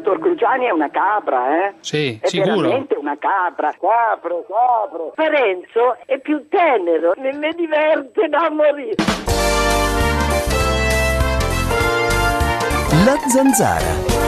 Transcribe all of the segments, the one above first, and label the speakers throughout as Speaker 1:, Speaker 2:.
Speaker 1: dottor Cruciani è una capra, eh?
Speaker 2: Sì,
Speaker 1: è
Speaker 2: sicuro.
Speaker 1: veramente una capra. Capro. Parenzo è più tenero, ne diverte da morire.
Speaker 3: La Zanzara.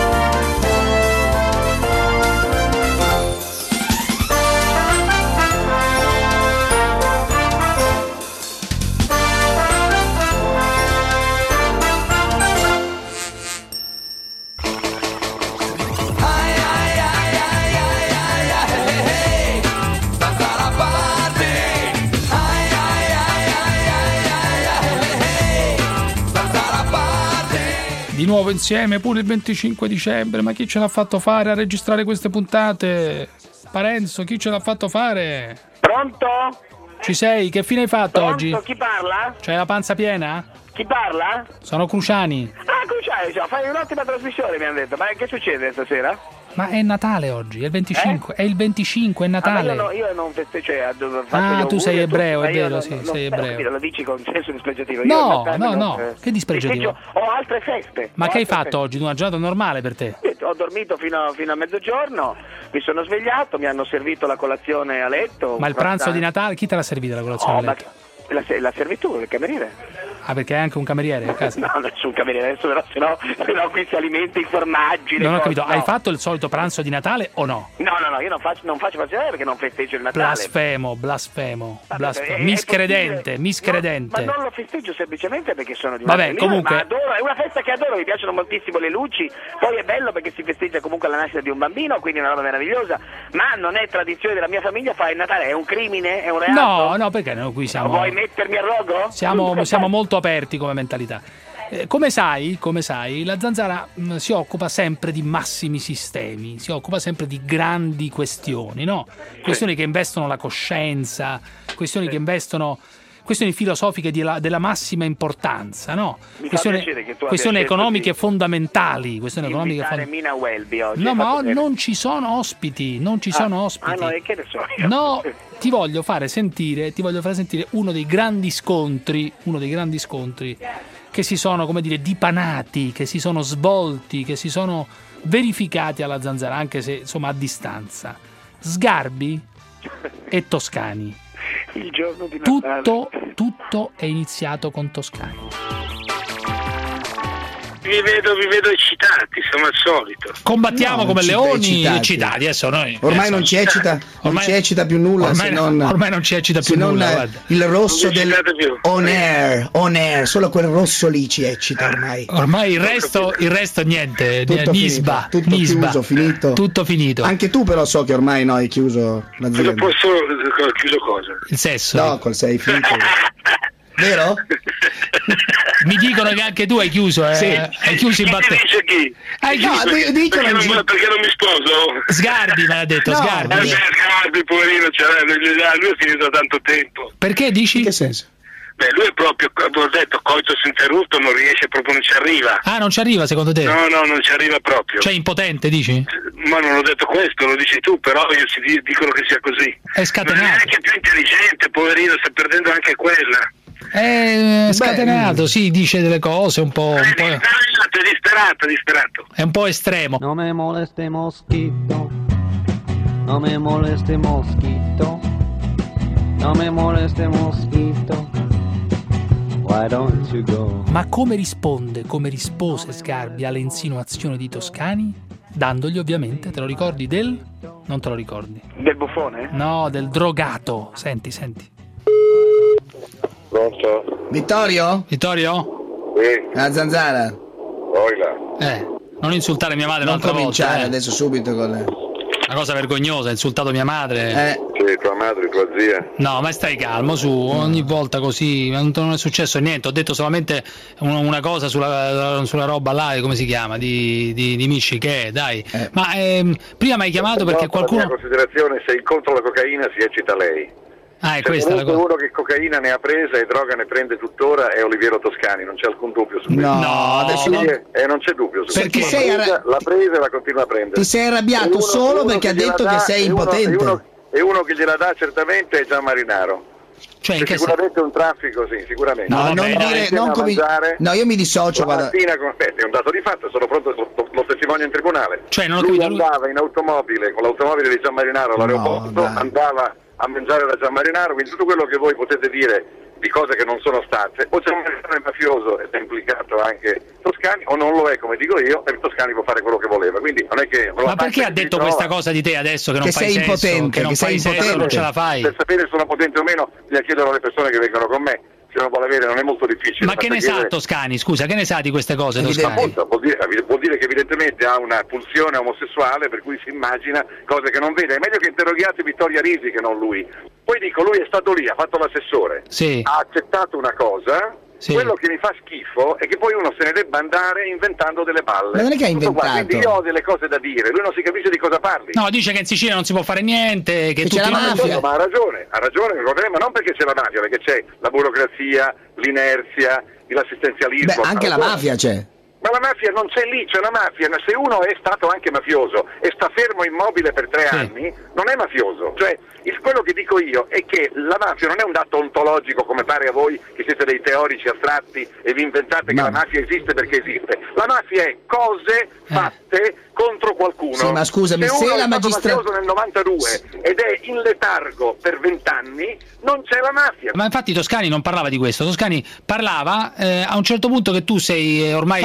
Speaker 2: Di nuovo insieme pure il 25 dicembre, ma chi ce l'ha fatto fare a registrare queste puntate? Parenzo, chi ce l'ha fatto fare?
Speaker 1: Pronto?
Speaker 2: Ci sei? Che fine hai fatto
Speaker 1: Pronto?
Speaker 2: oggi?
Speaker 1: Chi parla?
Speaker 2: C'hai la panza piena?
Speaker 1: Chi parla?
Speaker 2: Sono Cruciani.
Speaker 1: Ah, Cruciani, fai un'ottima trasmissione, mi hanno detto. Ma che succede stasera?
Speaker 2: Ma è Natale oggi, è il 25, è il 25, è Natale.
Speaker 1: Io non festeggio,
Speaker 2: Tu sei ebreo, è vero, sì, sei ebreo.
Speaker 1: Lo dici con senso dispregiativo.
Speaker 2: No, che dispregiativo?
Speaker 1: Ho altre feste.
Speaker 2: Ma che hai fatto oggi? Una giornata normale per te?
Speaker 1: Ho dormito fino a mezzogiorno, mi sono svegliato, mi hanno servito la colazione a letto.
Speaker 2: Ma il pranzo di Natale, chi te l'ha servita la colazione a letto?
Speaker 1: La servitù, il cameriere.
Speaker 2: Ah, perché hai anche un cameriere a casa?
Speaker 1: No, nessun cameriere, adesso se no qui si alimenta i formaggi.
Speaker 2: Non ho
Speaker 1: cose,
Speaker 2: capito,
Speaker 1: no.
Speaker 2: hai fatto il solito pranzo di Natale o no?
Speaker 1: No, io non faccio passare perché non festeggio il Natale.
Speaker 2: Blasfemo.
Speaker 1: Vabbè,
Speaker 2: Miscredente.
Speaker 1: Ma non lo festeggio semplicemente perché sono di
Speaker 2: Vabbè, comunque.
Speaker 1: Ma adoro, è una festa che adoro, mi piacciono moltissimo le luci, poi è bello perché si festeggia comunque la nascita di un bambino, quindi è una roba meravigliosa, ma non è tradizione della mia famiglia fare il Natale, è un crimine, è un reato?
Speaker 2: No, perché noi qui siamo...
Speaker 1: Vuoi mettermi a rogo?
Speaker 2: Siamo molto aperti come mentalità. Come sai, la Zanzara si occupa sempre di massimi sistemi, si occupa sempre di grandi questioni, no? Questioni che investono la coscienza, questioni che investono questioni filosofiche della massima importanza, no? Questioni economiche fondamentali,
Speaker 1: Mina Welby oggi.
Speaker 2: No, ma non ci sono ospiti,
Speaker 1: no, e che ne so io?
Speaker 2: No, ti voglio fare sentire uno dei grandi scontri che si sono, come dire, dipanati, che si sono svolti, che si sono verificati alla Zanzara, anche se insomma a distanza. Sgarbi e Toscani.
Speaker 1: Il giorno di Natale.
Speaker 2: Tutto è iniziato con Toscani.
Speaker 4: Vi vedo eccitati, siamo al solito.
Speaker 2: Combattiamo come leoni eccitati. Adesso noi
Speaker 5: ormai non ci eccita più nulla,
Speaker 2: ormai non ci eccita più nulla.
Speaker 5: Il rosso del on air, solo quel rosso lì ci eccita ormai.
Speaker 2: Ormai il resto niente,
Speaker 5: tutto
Speaker 2: nisba,
Speaker 5: chiuso, finito.
Speaker 2: Tutto finito.
Speaker 5: Anche tu però so che ormai hai chiuso l'azienda.
Speaker 4: Chiuso cosa?
Speaker 2: Il sesso.
Speaker 5: No, col sei finito. Vero?
Speaker 2: Mi dicono che anche tu hai chiuso,
Speaker 5: Sì.
Speaker 2: Hai chiuso il battesimo.
Speaker 4: Hai chiuso? Perché non mi sposo?
Speaker 2: Sgarbi me l'ha detto, Sgarbi.
Speaker 4: Sgarbi, poverino, lui è finito da tanto tempo.
Speaker 2: Perché dici?
Speaker 5: In che senso?
Speaker 4: Beh, lui è proprio, ho detto, coitus interrutto, non riesce proprio, non ci arriva.
Speaker 2: Ah, non ci arriva secondo te?
Speaker 4: No, non ci arriva proprio.
Speaker 2: Cioè impotente, dici?
Speaker 4: Ma non ho detto questo, lo dici tu, però dicono che sia così.
Speaker 2: È scatenato.
Speaker 4: Non è neanche più intelligente, poverino, sta perdendo anche quella.
Speaker 2: È scatenato, sì, dice delle cose un po'.
Speaker 4: È distratto.
Speaker 2: È un po' estremo.
Speaker 6: No me moleste mosquito. No me moleste mosquito. No me moleste mosquito. Why don't you go?
Speaker 2: Ma come rispose Sgarbi alle insinuazioni di Toscani? Dandogli ovviamente, te lo ricordi non te lo ricordi?
Speaker 1: Del buffone?
Speaker 2: No, del drogato. Senti.
Speaker 4: Pronto?
Speaker 5: Vittorio?
Speaker 4: Sì.
Speaker 5: La Zanzara?
Speaker 2: Non insultare mia madre
Speaker 5: non
Speaker 2: un'altra
Speaker 5: cominciare
Speaker 2: volta.
Speaker 5: adesso subito con le...
Speaker 2: Una cosa vergognosa, hai insultato mia madre.
Speaker 4: Sì, tua madre, tua zia.
Speaker 2: No, ma stai calmo, ogni volta così, non è successo niente, ho detto solamente una cosa sulla roba là, come si chiama, di Misci, che è, dai. Ma prima mi hai chiamato perché qualcuno...
Speaker 4: In considerazione, se incontro la cocaina si eccita lei.
Speaker 2: Ah, è questa la cosa.
Speaker 4: Uno che cocaina ne ha presa e droga ne prende tuttora è Oliviero Toscani, non c'è alcun dubbio su questo.
Speaker 5: No, adesso
Speaker 4: non c'è dubbio su
Speaker 5: perché
Speaker 4: questo. L'ha presa e la continua a prendere.
Speaker 5: Ti sei arrabbiato solo perché ha detto che sei impotente.
Speaker 4: E uno che gliela dà certamente è Gian Marinaro.
Speaker 2: Cioè, in che
Speaker 4: sicuramente un traffico, sì, sicuramente.
Speaker 5: No, no, io mi dissocio.
Speaker 4: La mattina è un dato di fatto, sono pronto, lo testimonio in tribunale.
Speaker 2: Cioè, non ho
Speaker 4: lui
Speaker 2: capito,
Speaker 4: andava in automobile, con l'automobile di Gianmarinaro all'aeroporto, andava a mangiare da Gianmarinaro, quindi tutto quello che voi potete dire di cose che non sono state, o Gianmarinaro è mafioso ed è implicato anche Toscani, o non lo è, come dico io, e Toscani può fare quello che voleva. Quindi non è che.
Speaker 2: Ma perché ha detto questa cosa di te adesso, che non fai
Speaker 5: sei
Speaker 2: sesso,
Speaker 5: impotente,
Speaker 2: che non fai sesso, non ce la fai?
Speaker 4: Per sapere se sono potente o meno, bisogna chiedere alle persone che vengono con me. Se non vuole avere, non è molto difficile.
Speaker 2: Ma che ne sa Toscani? Scusa, che ne sa di queste cose Toscani?
Speaker 4: Appunto, vuol dire che evidentemente ha una pulsione omosessuale, per cui si immagina cose che non vede. È meglio che interroghiate Vittoria Risi che non lui. Poi dico, lui è stato lì, ha fatto l'assessore,
Speaker 2: sì,
Speaker 4: ha accettato una cosa. Sì. Quello che mi fa schifo è che poi uno se ne debba andare inventando delle balle.
Speaker 5: Ma non è che ha inventato.
Speaker 4: Quindi io ho delle cose da dire, lui non si capisce di cosa parli.
Speaker 2: No, dice che in Sicilia non si può fare niente, che
Speaker 5: c'è la mafia.
Speaker 4: Ma ha ragione, ma non perché c'è la mafia, perché c'è la burocrazia, l'inerzia, l'assistenzialismo.
Speaker 5: Beh, anche la mafia c'è.
Speaker 4: Ma la mafia non c'è lì, c'è la mafia. Se uno è stato anche mafioso e sta fermo immobile per 3 anni, non è mafioso. Cioè, quello che dico io è che la mafia non è un dato ontologico, come pare a voi che siete dei teorici astratti e vi inventate che la mafia esiste perché esiste. La mafia è cose fatte contro qualcuno.
Speaker 5: Sì, ma scusami,
Speaker 4: se uno
Speaker 5: la
Speaker 4: è
Speaker 5: magistratura
Speaker 4: mafioso nel 92 ed è in letargo per 20 anni, non c'è la mafia.
Speaker 2: Ma infatti Toscani non parlava di questo. Toscani parlava a un certo punto che tu sei ormai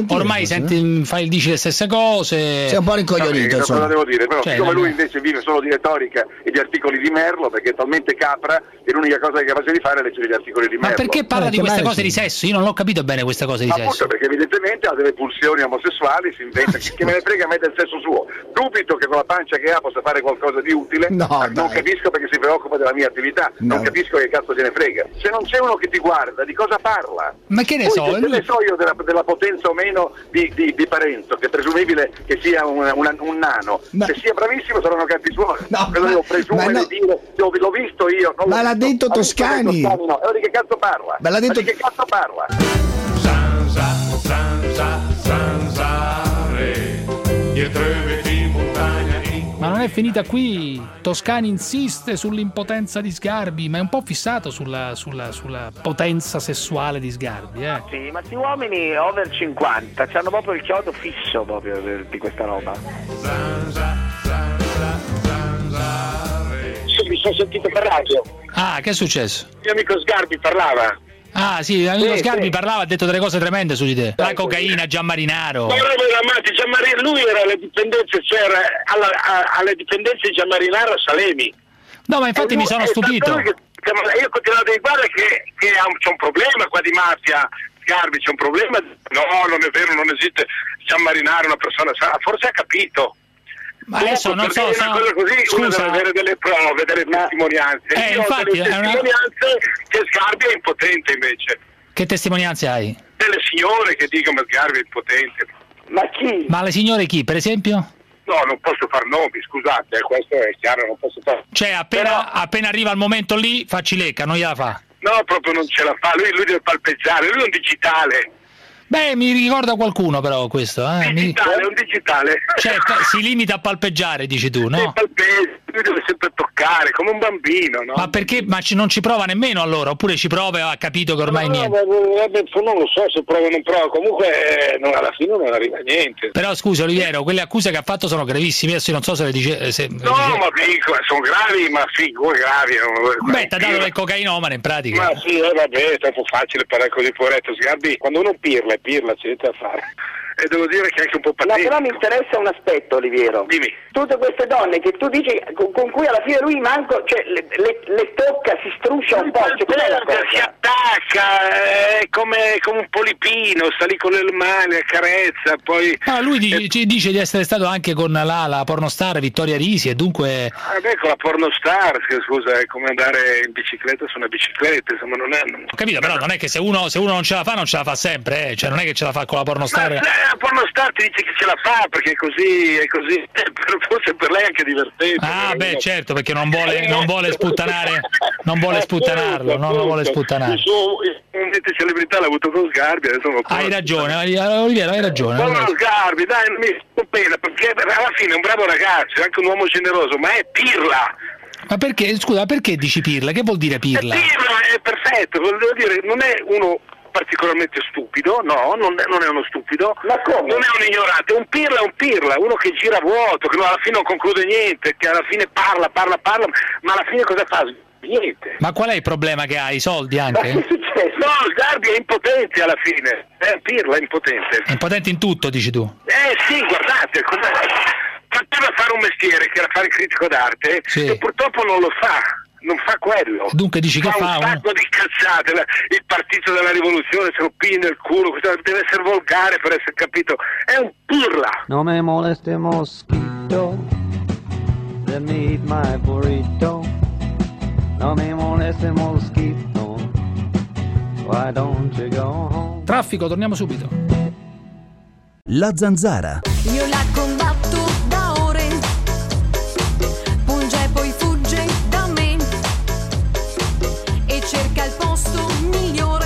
Speaker 2: dici le stesse cose.
Speaker 5: Sei un po' rincoglionito,
Speaker 4: cosa devo dire? Però siccome lui invece vive solo di retorica e di articoli di Merlo, perché è talmente capra che l'unica cosa che è capace di fare è leggere gli articoli di Merlo.
Speaker 2: Ma perché parla di queste cose di sesso? Io non l'ho capito bene queste cose di sesso.
Speaker 4: Appunto, perché evidentemente ha delle pulsioni omosessuali, si inventa che me ne frega a me del sesso suo. Dubito che con la pancia che ha possa fare qualcosa di utile, non capisco perché si preoccupa della mia attività, non capisco che cazzo gliene frega. Se non c'è uno che ti guarda, di cosa parla?
Speaker 2: Ma che ne
Speaker 4: Poi,
Speaker 2: so?
Speaker 4: Che ne so io della potenza o meno di Parenzo, che è presumibile che sia un nano. Se sia bravissimo saranno cazzi suoi. Cosa devo presumere, dire? L'ho visto io.
Speaker 5: Ma l'ha detto Toscani.
Speaker 4: No, di che cazzo parla?
Speaker 5: Ma di
Speaker 4: che cazzo parla?
Speaker 3: Zanzare, dietro i vetri in montagna.
Speaker 2: Ma non è finita qui. Toscani insiste sull'impotenza di Sgarbi, ma è un po' fissato sulla potenza sessuale di Sgarbi,
Speaker 1: Sì, ma questi uomini over 50 hanno proprio il chiodo fisso proprio di questa roba.
Speaker 4: Mi sono sentito per radio.
Speaker 2: Ah, che è successo?
Speaker 4: Il mio amico Sgarbi parlava.
Speaker 2: Ah sì, l'amico Sgarbi parlava, ha detto delle cose tremende su di te. La cocaina, Gianmarinaro.
Speaker 4: Lui era alle dipendenze, alle dipendenze di Gianmarinaro a Salemi.
Speaker 2: No, ma infatti mi sono stupito.
Speaker 4: Io continuo a guarda che c'è un problema qua di mafia. Sgarbi, c'è un problema. No, non è vero, non esiste Gianmarinaro, una persona sana. Forse ha capito.
Speaker 2: Ma adesso non so,
Speaker 4: scusa, deve avere delle prove, delle testimonianze. Io
Speaker 2: infatti,
Speaker 4: ho delle testimonianze che Sgarbi è impotente invece.
Speaker 2: Che testimonianze hai?
Speaker 4: Delle signore che dicono che Sgarbi è impotente.
Speaker 1: Ma chi?
Speaker 2: Ma le signore chi, per esempio?
Speaker 4: No, non posso far nomi, scusate, questo è chiaro, non posso fare.
Speaker 2: Cioè, appena arriva il momento lì, facci lecca, non gliela fa.
Speaker 4: No, proprio non ce la fa, lui deve palpeggiare, lui è un digitale.
Speaker 2: Beh, mi ricorda qualcuno però questo,
Speaker 4: Digitale, un digitale.
Speaker 2: Cioè, si limita a palpeggiare, dici tu, no?
Speaker 4: Lui deve sempre toccare, come un bambino, no?
Speaker 2: Ma perché? Ma non ci prova nemmeno allora? Oppure ci prova e ha capito che ormai niente?
Speaker 4: Non lo so se prova o non prova, comunque alla fine non arriva a niente.
Speaker 2: Però scusa Oliviero, quelle accuse che ha fatto sono gravissime, adesso non so se le dice...
Speaker 4: ma dico, sono gravi, ma gravi.
Speaker 2: Beh, ti ha dato le cocainomane in pratica.
Speaker 4: Ma sì, vabbè, è troppo facile parlare così, poveretto Sgarbi. Quando uno pirla c'è niente da fare. E devo dire che è anche un po' patetico.
Speaker 1: No, però mi interessa un aspetto, Oliviero.
Speaker 4: Dimmi.
Speaker 1: Tutte queste donne che tu dici con cui alla fine lui manco, cioè le tocca, si struscia un po', cioè, qual è la cosa?
Speaker 4: Si attacca, è come un polipino, sta lì con le mani, accarezza, poi...
Speaker 2: lui dice di essere stato anche con la pornostar Vittoria Risi e dunque...
Speaker 4: con la pornostar, scusa, è come andare in bicicletta su una bicicletta, insomma non è...
Speaker 2: Ho capito, però non è che se uno non ce la fa sempre, cioè non è che ce la fa con la pornostar...
Speaker 4: La pornostar ti dice che ce la fa perché è così, forse per lei è anche divertente.
Speaker 2: Ah beh certo, perché non vuole sputtanare, non vuole sputtanarlo, non lo vuole sputtanare.
Speaker 4: Il suo celebrità l'ha avuto con Sgarbi, adesso non
Speaker 2: hai ragione, Oliviero, hai ragione.
Speaker 4: Ma Sgarbi, dai, non mi sto pena, perché alla fine è un bravo ragazzo, è anche un uomo generoso, ma è pirla.
Speaker 2: Ma perché, scusa, perché dici pirla? Che vuol dire pirla?
Speaker 4: Pirla è perfetto, volevo dire, non è uno particolarmente stupido, no, non è uno stupido, ma come? Non è un ignorante, un pirla, uno che gira vuoto, che alla fine non conclude niente, che alla fine parla, ma alla fine cosa fa? Niente.
Speaker 2: Ma qual è il problema che hai? I soldi anche?
Speaker 4: Ma che è successo? No, Sgarbi è impotente alla fine, Pirla è impotente.
Speaker 2: È impotente in tutto, dici tu?
Speaker 4: Sì, guardate, poteva fare un mestiere che era fare critico d'arte,
Speaker 2: sì.
Speaker 4: E purtroppo non lo fa. Non fa quello.
Speaker 2: Dunque dici che fa
Speaker 4: un sacco di cazzate, il partito della rivoluzione se lo piglia nel culo, deve essere volgare per essere capito. È un pirla.
Speaker 6: No me moleste mosquito, let me eat my burrito. No me moleste mosquito, why don't you go home?
Speaker 2: Traffico, torniamo subito.
Speaker 7: La zanzara.
Speaker 8: Io la combatto da ore, punge e poi fugge da me e cerca il posto migliore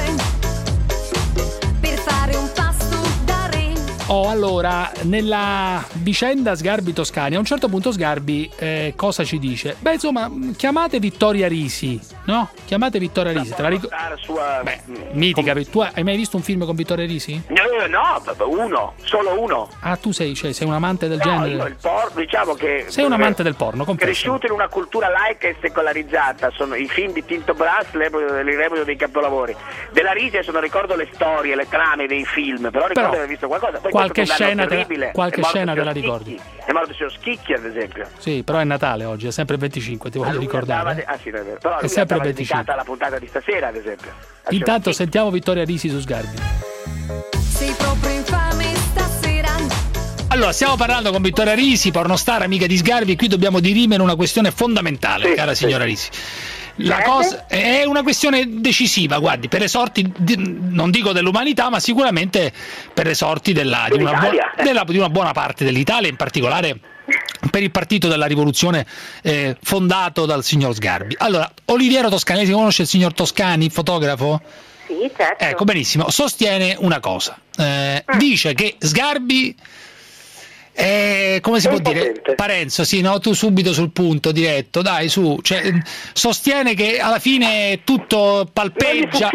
Speaker 8: per fare un pasto da re.
Speaker 2: Allora, nella vicenda Sgarbi-Toscani, a un certo punto Sgarbi cosa ci dice? Beh, insomma, chiamate Vittoria Risi, no? Chiamate Vittoria Risi, te la ricordo? Beh, mitica, tu hai mai visto un film con Vittoria Risi?
Speaker 1: No, solo uno.
Speaker 2: Ah, tu sei un amante del genere?
Speaker 1: Io il porno, diciamo che...
Speaker 2: Sei un amante del porno, confesso.
Speaker 1: Cresciuto in una cultura laica e secolarizzata, sono i film di Tinto Brass, il reputo dei capolavori. Della Risi adesso non ricordo le storie, le trame dei film, però ricordo di aver visto qualcosa. Poi
Speaker 2: qualche scena te la ricordi?
Speaker 1: È morto il signor Schicchi, ad esempio.
Speaker 2: Sì, però è Natale oggi, è sempre il 25, ti voglio ricordare.
Speaker 1: Sì, è vero. Però
Speaker 2: è sempre il 25.
Speaker 1: Dedicata alla puntata di stasera, ad esempio.
Speaker 2: Intanto sentiamo Vittoria Risi su Sgarbi.
Speaker 8: Sei proprio infame stasera.
Speaker 2: Allora, stiamo parlando con Vittoria Risi, pornostar, amica di Sgarbi, e qui dobbiamo dirimere una questione fondamentale, cara signora Risi. La cosa è una questione decisiva, guardi, per le sorti non dico dell'umanità, ma sicuramente per le sorti di una buona parte dell'Italia, in particolare per il partito della rivoluzione fondato dal signor Sgarbi. Allora, Oliviero Toscani, si conosce il signor Toscani, fotografo?
Speaker 9: Sì, certo.
Speaker 2: Ecco, benissimo, sostiene una cosa, dice che Sgarbi come si può dire? Parenzo, sì, no? Tu subito sul punto, diretto, dai, su. Cioè, sostiene che alla fine tutto palpeggia,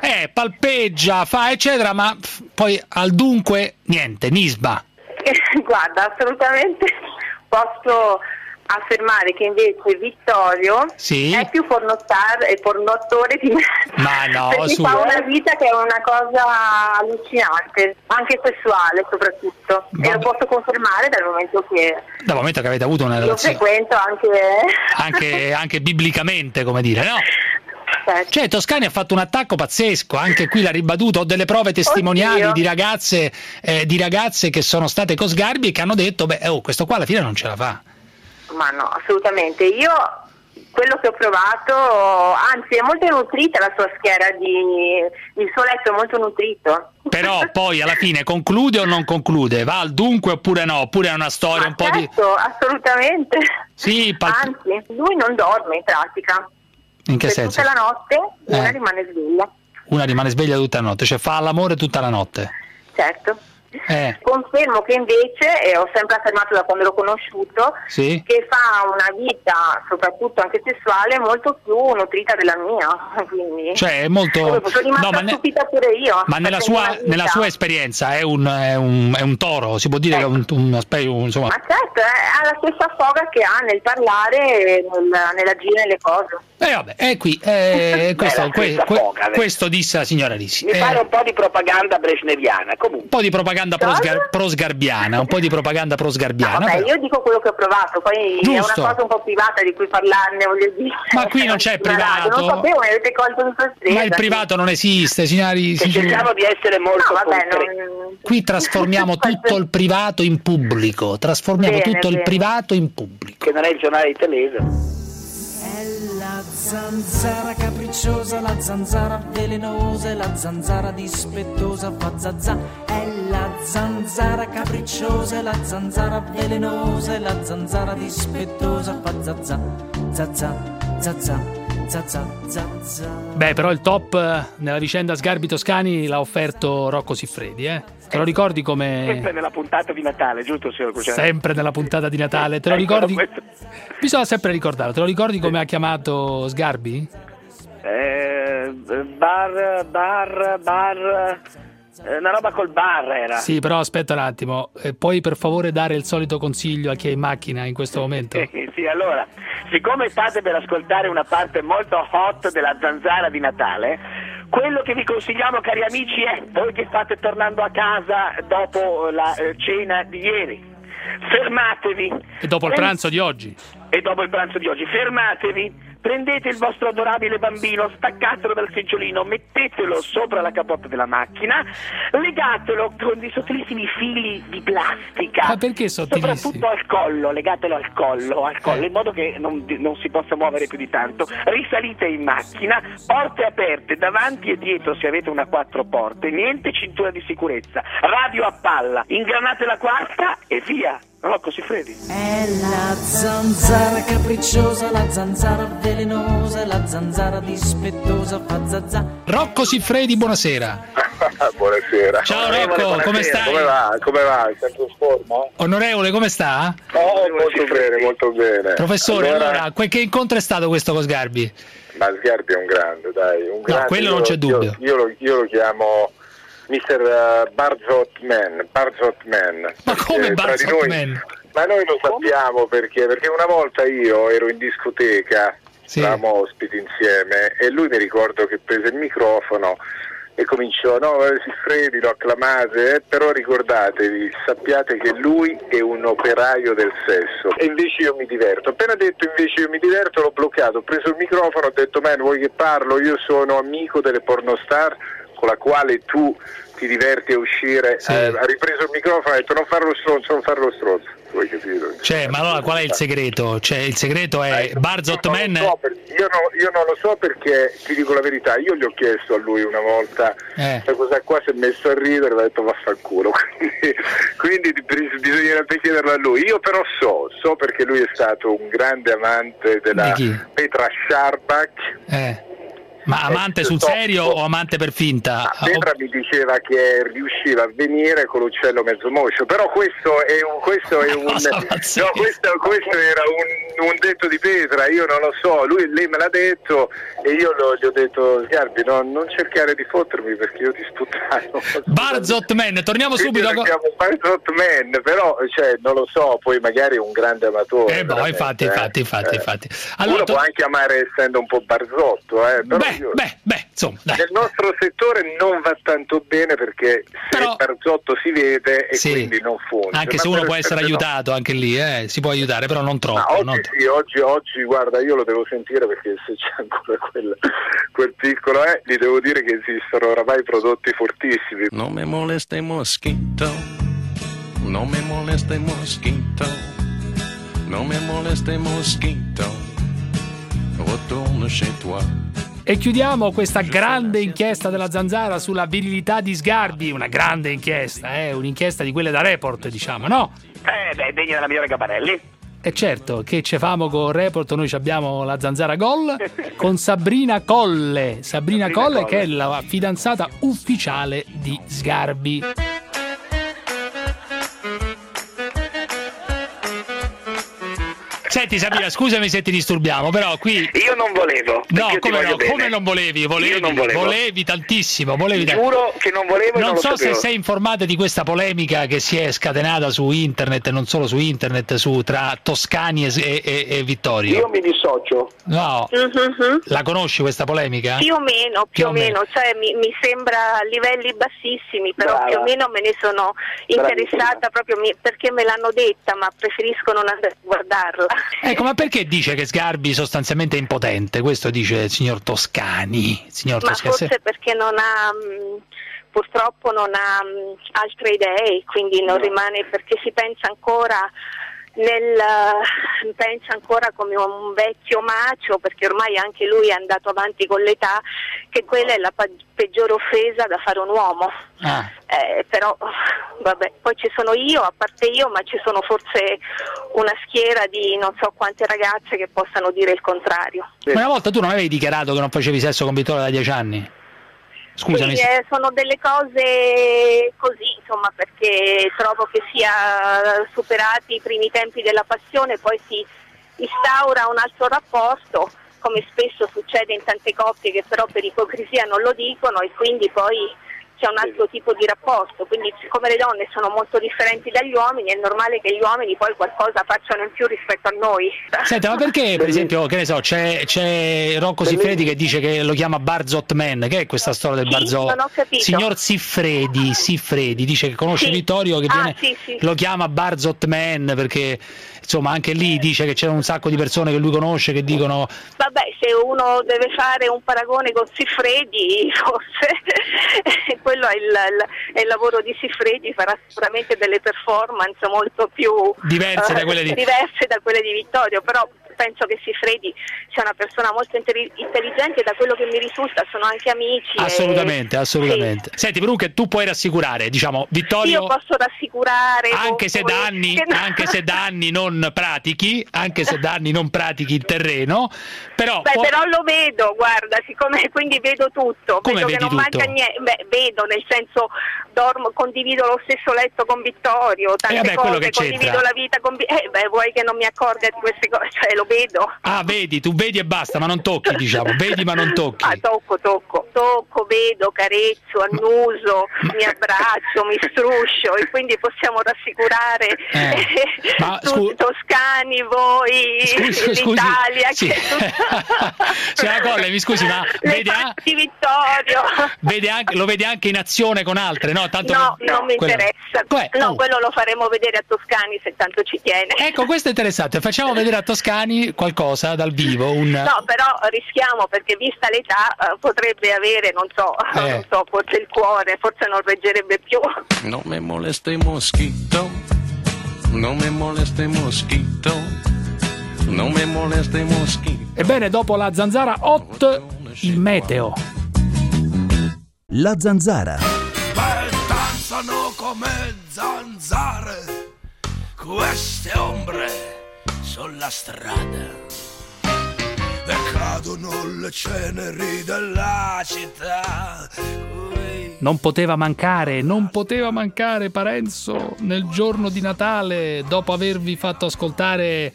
Speaker 2: fa, eccetera, ma poi al dunque niente, nisba.
Speaker 9: Guarda, assolutamente posso affermare che invece Vittorio è più pornostar e pornoattore di me.
Speaker 2: Ma no,
Speaker 9: perché fa una vita che è una cosa allucinante, anche sessuale soprattutto. E lo posso confermare dal momento che
Speaker 2: avete avuto una relazione.
Speaker 9: Lo frequento
Speaker 2: anche biblicamente, come dire, no? Cioè, Toscani ha fatto un attacco pazzesco, anche qui l'ha ribattuto. Ho delle prove testimoniali di ragazze che sono state con Sgarbi e che hanno detto questo qua alla fine non ce la fa.
Speaker 9: Ma no, assolutamente. Io quello che ho provato, anzi è molto nutrita la sua schiera, il suo letto è molto nutrito.
Speaker 2: Però poi alla fine conclude o non conclude? Va al dunque oppure no? Oppure è una storia un po'
Speaker 9: assolutamente.
Speaker 2: Sì,
Speaker 9: anzi, lui non dorme in pratica.
Speaker 2: In che senso?
Speaker 9: Tutta la notte una rimane sveglia.
Speaker 2: Una rimane sveglia tutta la notte, cioè fa l'amore tutta la notte.
Speaker 9: Certo. Confermo che invece, e ho sempre affermato da quando l'ho conosciuto, che fa una vita, soprattutto anche sessuale, molto più nutrita della mia. Quindi,
Speaker 2: cioè è molto.
Speaker 9: Sono rimasta stupita pure io.
Speaker 2: Ma nella sua esperienza è un toro, si può dire che è un insomma.
Speaker 9: Ma certo, ha la stessa foga che ha nel parlare e nell'agire nelle cose.
Speaker 2: Vabbè, qui questo disse la signora Risi.
Speaker 1: Mi pare un po' di propaganda brezhneviana, comunque.
Speaker 2: Un po' di propaganda pro-sgarbiana, un po' di propaganda pro-sgarbiana.
Speaker 9: No, vabbè, io dico quello che ho provato, poi è una cosa un po' privata di cui parlarne, voglio dire.
Speaker 2: Ma qui non c'è privato.
Speaker 9: Non sapevo, mi avete colto di sorpresa.
Speaker 2: Ma il privato non esiste, signora Risi.
Speaker 1: Cerchiamo di essere molto
Speaker 2: Qui trasformiamo tutto il privato in pubblico. Il privato in pubblico.
Speaker 1: Che non è il giornale di Teleso.
Speaker 10: È la zanzara capricciosa, la zanzara velenosa, la zanzara dispettosa fa zazà. È la zanzara capricciosa, la zanzara velenosa, la zanzara dispettosa fa zazà, zazà, zazà,
Speaker 2: Beh, però il top nella vicenda Sgarbi Toscani l'ha offerto Rocco Siffredi, Te lo ricordi come...
Speaker 1: Sempre nella puntata di Natale, giusto signor Cruciani?
Speaker 2: Sempre nella puntata di Natale, te lo ricordi? Bisogna sempre ricordarlo, te lo ricordi come ha chiamato Sgarbi?
Speaker 1: Una roba col bar era.
Speaker 2: Sì, però aspetta un attimo, puoi per favore dare il solito consiglio a chi è in macchina in questo momento?
Speaker 1: Sì, allora, siccome state per ascoltare una parte molto hot della Zanzara di Natale, quello che vi consigliamo, cari amici, è voi che state tornando a casa dopo la cena di ieri, fermatevi.
Speaker 2: E dopo il pranzo di oggi.
Speaker 1: Fermatevi. Prendete il vostro adorabile bambino, staccatelo dal seggiolino, mettetelo sopra la capotta della macchina, legatelo con dei sottilissimi fili di plastica.
Speaker 2: Ma perché sottilissimi?
Speaker 1: Soprattutto al collo, legatelo al collo, in modo che non si possa muovere più di tanto. Risalite in macchina, porte aperte davanti e dietro se avete una 4 porte, niente cintura di sicurezza, radio a palla, ingranate la quarta e via. Rocco Siffredi.
Speaker 10: È la zanzara capricciosa, la zanzara velenosa, la zanzara dispettosa, fa zazà.
Speaker 2: Rocco Siffredi, buonasera.
Speaker 4: Buonasera.
Speaker 2: Ciao Rocco, come stai?
Speaker 4: Come va? Sempre in forma?
Speaker 2: Onorevole, come sta?
Speaker 4: Molto bene.
Speaker 2: Professore, allora che incontro è stato questo con Sgarbi?
Speaker 4: Ma Sgarbi è un grande, dai.
Speaker 2: No, quello non c'è dubbio.
Speaker 4: Io lo chiamo... Mr. Barzot Man.
Speaker 2: Ma come Barzot Man?
Speaker 4: Ma noi lo sappiamo perché una volta io ero in discoteca, eravamo ospiti insieme e lui mi ricordo che prese il microfono e cominciò, Siffredi, lo acclamate, però ricordatevi, sappiate che lui è un operaio del sesso e invece io mi diverto. Appena detto invece io mi diverto l'ho bloccato, ho preso il microfono, ho detto man, vuoi che parlo? Io sono amico delle pornostar con la quale tu ti diverti a uscire, ha ripreso il microfono e ha detto non farlo stronzo, vuoi capire?
Speaker 2: Ma allora qual è il segreto? Il segreto è Barzot Man?
Speaker 4: Io non lo so perché ti dico la verità, io gli ho chiesto a lui una volta, questa cosa qua si è messo a ridere e ha detto vaffanculo, quindi bisognerebbe chiederlo a lui. Io però so perché lui è stato un grande amante della Petra Sharbak.
Speaker 2: Ma amante sul serio o amante per finta?
Speaker 4: Petra mi diceva che riusciva a venire con l'uccello mezzo moscio, però questo era un detto di Petra, io non lo so, lei me l'ha detto e io gli ho detto Sgarbi, non cercare di fottermi perché io ti sputtano.
Speaker 2: Barzot Man, torniamo subito a
Speaker 4: Barzot Man, però non lo so, poi magari è un grande amatore.
Speaker 2: Infatti.
Speaker 4: Allora, uno può anche amare essendo un po' barzotto, però
Speaker 2: insomma, dai.
Speaker 4: Nel nostro settore non va tanto bene perché se il barzotto si vede e quindi non funziona.
Speaker 2: Anche se uno può essere aiutato anche lì, si può aiutare, però non troppo.
Speaker 4: Oggi guarda, io lo devo sentire perché se c'è ancora quel piccolo gli devo dire che esistono oramai prodotti fortissimi.
Speaker 3: Non me moleste mosquito, non me moleste mosquito, non me moleste mosquito, retourne chez toi.
Speaker 2: E chiudiamo questa grande inchiesta della Zanzara sulla virilità di Sgarbi, una grande inchiesta, un'inchiesta di quelle da Report, diciamo, no?
Speaker 1: Degna della migliore Caparelli.
Speaker 2: E certo, che ce famo con Report, noi abbiamo la Zanzara Gol con Sabrina Colle, che è la fidanzata ufficiale di Sgarbi. Senti Sabrina, scusami se ti disturbiamo, però qui...
Speaker 1: Io non volevo.
Speaker 2: No, come non volevi?
Speaker 1: Io non volevo.
Speaker 2: Volevi tantissimo.
Speaker 1: Giuro che non volevo.
Speaker 2: Non so
Speaker 1: se
Speaker 2: sei informata di questa polemica che si è scatenata su internet, e non solo su internet, tra Toscani e Vittorio.
Speaker 1: Io mi dissocio.
Speaker 2: No. La conosci questa polemica?
Speaker 9: Più o meno. Cioè mi sembra a livelli bassissimi, però più o meno me ne sono interessata proprio perché me l'hanno detta, ma preferisco non andare a guardarla.
Speaker 2: Ecco, ma perché dice che Sgarbi sostanzialmente è impotente? Questo dice il signor Toscani.
Speaker 9: Forse perché purtroppo non ha altre idee, quindi non rimane, perché si pensa ancora come un vecchio macio, perché ormai anche lui è andato avanti con l'età, che quella è la peggiore offesa da fare un uomo. Però vabbè, poi ci sono io, a parte io, ma ci sono forse una schiera di non so quante ragazze che possano dire il contrario.
Speaker 2: Ma una volta tu non avevi dichiarato che non facevi sesso con Vittoria da 10 anni? Scusami.
Speaker 9: Sì, sono delle cose così, insomma, perché trovo che sia superati i primi tempi della passione, poi si instaura un altro rapporto, come spesso succede in tante coppie che però per ipocrisia non lo dicono, e quindi poi c'è un altro tipo di rapporto. Quindi siccome le donne sono molto differenti dagli uomini, è normale che gli uomini poi qualcosa facciano in più rispetto a noi.
Speaker 2: Senta, ma perché per esempio, che ne so, c'è Rocco Siffredi che dice che lo chiama Barzot Man? Che è questa storia del Barzot?
Speaker 9: Non ho capito.
Speaker 2: Signor Siffredi dice che conosce Vittorio, che lo chiama Barzot Man perché insomma anche lì dice che c'erano un sacco di persone che lui conosce che dicono
Speaker 9: vabbè, se uno deve fare un paragone con Siffredi forse quello è il lavoro di Siffredi, farà sicuramente delle performance molto più
Speaker 2: diverse da quelle
Speaker 9: di Vittorio, però penso che Siffredi sia una persona molto intelligente, e da quello che mi risulta sono anche amici.
Speaker 2: Assolutamente. Sì. Senti, Brunche, tu puoi rassicurare, diciamo, Vittorio.
Speaker 9: Io posso rassicurare
Speaker 2: anche se da anni non pratichi il terreno, però
Speaker 9: però lo vedo, guarda, siccome quindi vedo tutto.
Speaker 2: Come
Speaker 9: vedo
Speaker 2: vedi
Speaker 9: che non
Speaker 2: tutto?
Speaker 9: manca niente, vedo, nel senso condivido lo stesso letto con Vittorio, tante cose, condivido la vita con vuoi che non mi accorga di queste cose? Cioè, lo vedo.
Speaker 2: Vedi, tu vedi e basta, ma non tocchi, diciamo, vedi ma non tocchi.
Speaker 9: Tocco, vedo, carezzo, annuso, mi abbraccio, mi struscio, e quindi possiamo rassicurare tutti, toscani, voi, l'Italia.
Speaker 2: Sì. Signora Colle, mi scusi, ma
Speaker 9: di Vittorio.
Speaker 2: Lo vede anche in azione con altre, no? Tanto
Speaker 9: non mi interessa. Quello lo faremo vedere a Toscani, se tanto ci tiene.
Speaker 2: Ecco, questo è interessante, facciamo vedere a Toscani qualcosa dal vivo.
Speaker 9: No, però rischiamo, perché vista l'età potrebbe avere, non so, forse il cuore, forse non reggerebbe più.
Speaker 3: Non me moleste mosquito, non me moleste mosquito, non me moleste mosquito.
Speaker 2: Ebbene, dopo la zanzara hot, il meteo.
Speaker 7: La zanzara.
Speaker 10: Danzano come zanzare queste ombre sulla strada, e cadono le ceneri della città.
Speaker 2: Non poteva mancare Parenzo nel giorno di Natale, dopo avervi fatto ascoltare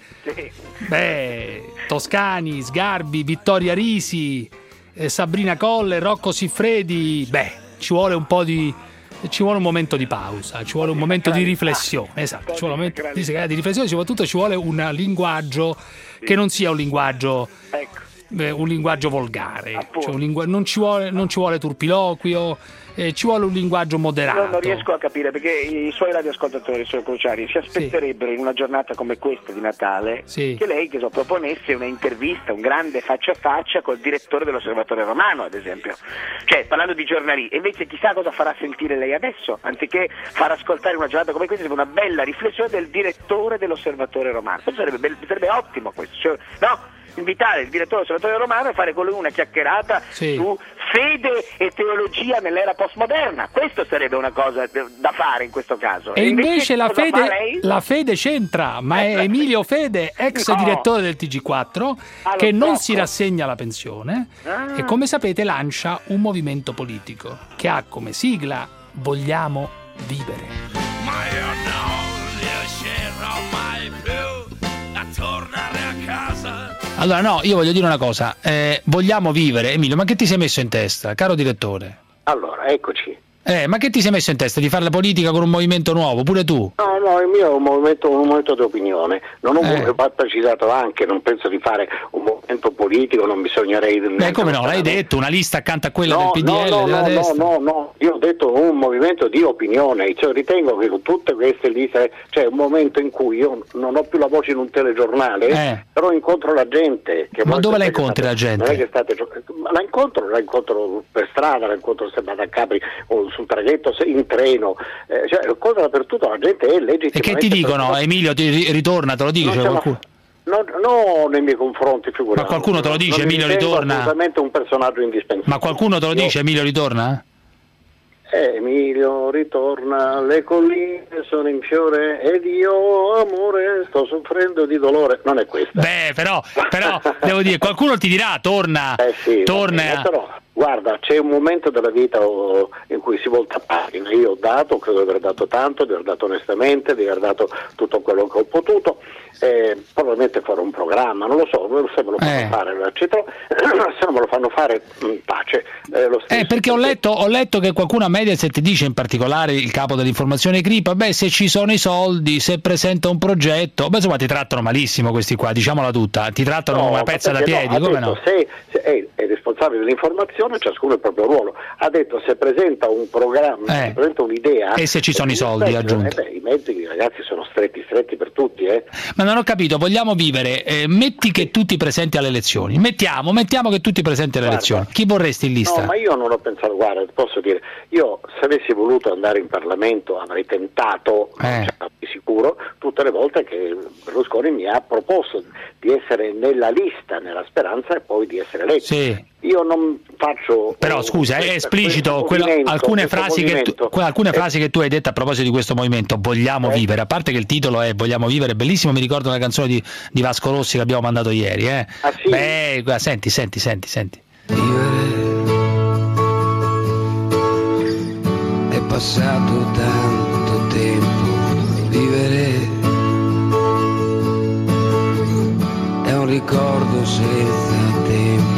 Speaker 2: Toscani, Sgarbi, Vittoria Risi, Sabrina Colle, Rocco Siffredi. Ci vuole un momento di pausa, ci vuole un momento di riflessione, esatto, ci vuole un momento di riflessione, soprattutto ci vuole un linguaggio che non sia un linguaggio volgare, cioè non ci vuole turpiloquio, ci vuole un linguaggio moderato.
Speaker 1: Io non riesco a capire perché i suoi radioascoltatori, i suoi Cruciari, si aspetterebbero in una giornata come questa di Natale che lei proponesse una intervista, un grande faccia a faccia col direttore dell'Osservatore Romano, ad esempio, cioè parlando di giornalisti. E invece chissà cosa farà sentire lei adesso, anziché far ascoltare una giornata come questa una bella riflessione del direttore dell'Osservatore Romano. Sarebbe ottimo questo, cioè, no? Invitare il direttore dell'Osservatore Romano e fare con lui una chiacchierata su fede e teologia nell'era postmoderna. Questo sarebbe una cosa da fare in questo caso.
Speaker 2: E invece la fede c'entra, ma è Emilio Fede, ex direttore del TG4, che non si rassegna alla pensione e, come sapete, lancia un movimento politico che ha come sigla Vogliamo Vivere.
Speaker 10: Ma io non riuscirò mai più a tornare a casa.
Speaker 2: Allora no, io voglio dire una cosa, vogliamo vivere. Emilio, ma che ti sei messo in testa, caro direttore?
Speaker 11: Allora, eccoci.
Speaker 2: Ma che ti sei messo in testa? Di fare la politica con un movimento nuovo, pure tu?
Speaker 11: No, il mio è un movimento di opinione. Non ho precisato anche, non penso di fare un movimento politico, non bisognerei...
Speaker 2: come no, l'hai detto, una lista accanto a quella del PDL, della destra.
Speaker 11: No, io ho detto un movimento di opinione, cioè ritengo che con tutte queste liste c'è un momento in cui io non ho più la voce in un telegiornale, però incontro la gente.
Speaker 2: Ma dove la incontri la gente?
Speaker 11: Non è che la incontro per strada, la incontro se vado a Capri o sul traghetto, in treno, cioè cosa dappertutto, la gente è legittimamente...
Speaker 2: E che ti dicono? Emilio, ritorna, te lo dice qualcuno?
Speaker 11: No, nei miei confronti, figurati.
Speaker 2: Ma qualcuno te lo dice, Emilio ritorna?
Speaker 11: Assolutamente un personaggio indispensabile.
Speaker 2: Ma qualcuno te lo dice, Emilio ritorna?
Speaker 11: Emilio ritorna, le colline sono in fiore ed io, amore, sto soffrendo di dolore. Non è questa.
Speaker 2: Beh, però devo dire, qualcuno ti dirà, torna.
Speaker 11: Sì,
Speaker 2: torna.
Speaker 11: Però, guarda, c'è un momento della vita in cui si volta pagina. Io ho dato, credo di aver dato tanto, di aver dato onestamente, di aver dato tutto quello che ho potuto. Probabilmente farò un programma, non lo so, se me lo fanno fare, eccetera. Se non me lo fanno fare, pace. Lo stesso,
Speaker 2: perché ho letto che qualcuno a Mediaset dice, in particolare il capo dell'informazione Crippa, se ci sono i soldi, se presenta un progetto, insomma ti trattano malissimo questi qua, diciamola tutta, ti trattano come una pezza da piedi, come no?
Speaker 11: Se è responsabile dell'informazione, ciascuno il proprio ruolo. Ha detto se presenta un programma, se presenta un'idea,
Speaker 2: e se ci sono i soldi aggiunti.
Speaker 11: I mezzi, ragazzi, sono stretti per tutti,
Speaker 2: Ma non ho capito, vogliamo vivere, metti che tu ti presenti alle elezioni, mettiamo che tu ti presenti alle elezioni, chi vorresti in lista?
Speaker 11: No, ma io non ho pensato, guarda, posso dire, io se avessi voluto andare in Parlamento avrei tentato, di sicuro, tutte le volte che Berlusconi mi ha proposto di essere nella lista, nella speranza e poi di essere eletto.
Speaker 2: Sì.
Speaker 11: Io non faccio.
Speaker 2: Però scusa, è esplicito alcune frasi che tu hai detto a proposito di questo movimento, Vogliamo vivere, a parte che il titolo è Vogliamo vivere, bellissimo, mi ricordo la canzone di Vasco Rossi che abbiamo mandato ieri.
Speaker 11: Ah, sì?
Speaker 2: Beh, senti.
Speaker 12: Vivere è passato tanto tempo, vivere è un ricordo senza tempo.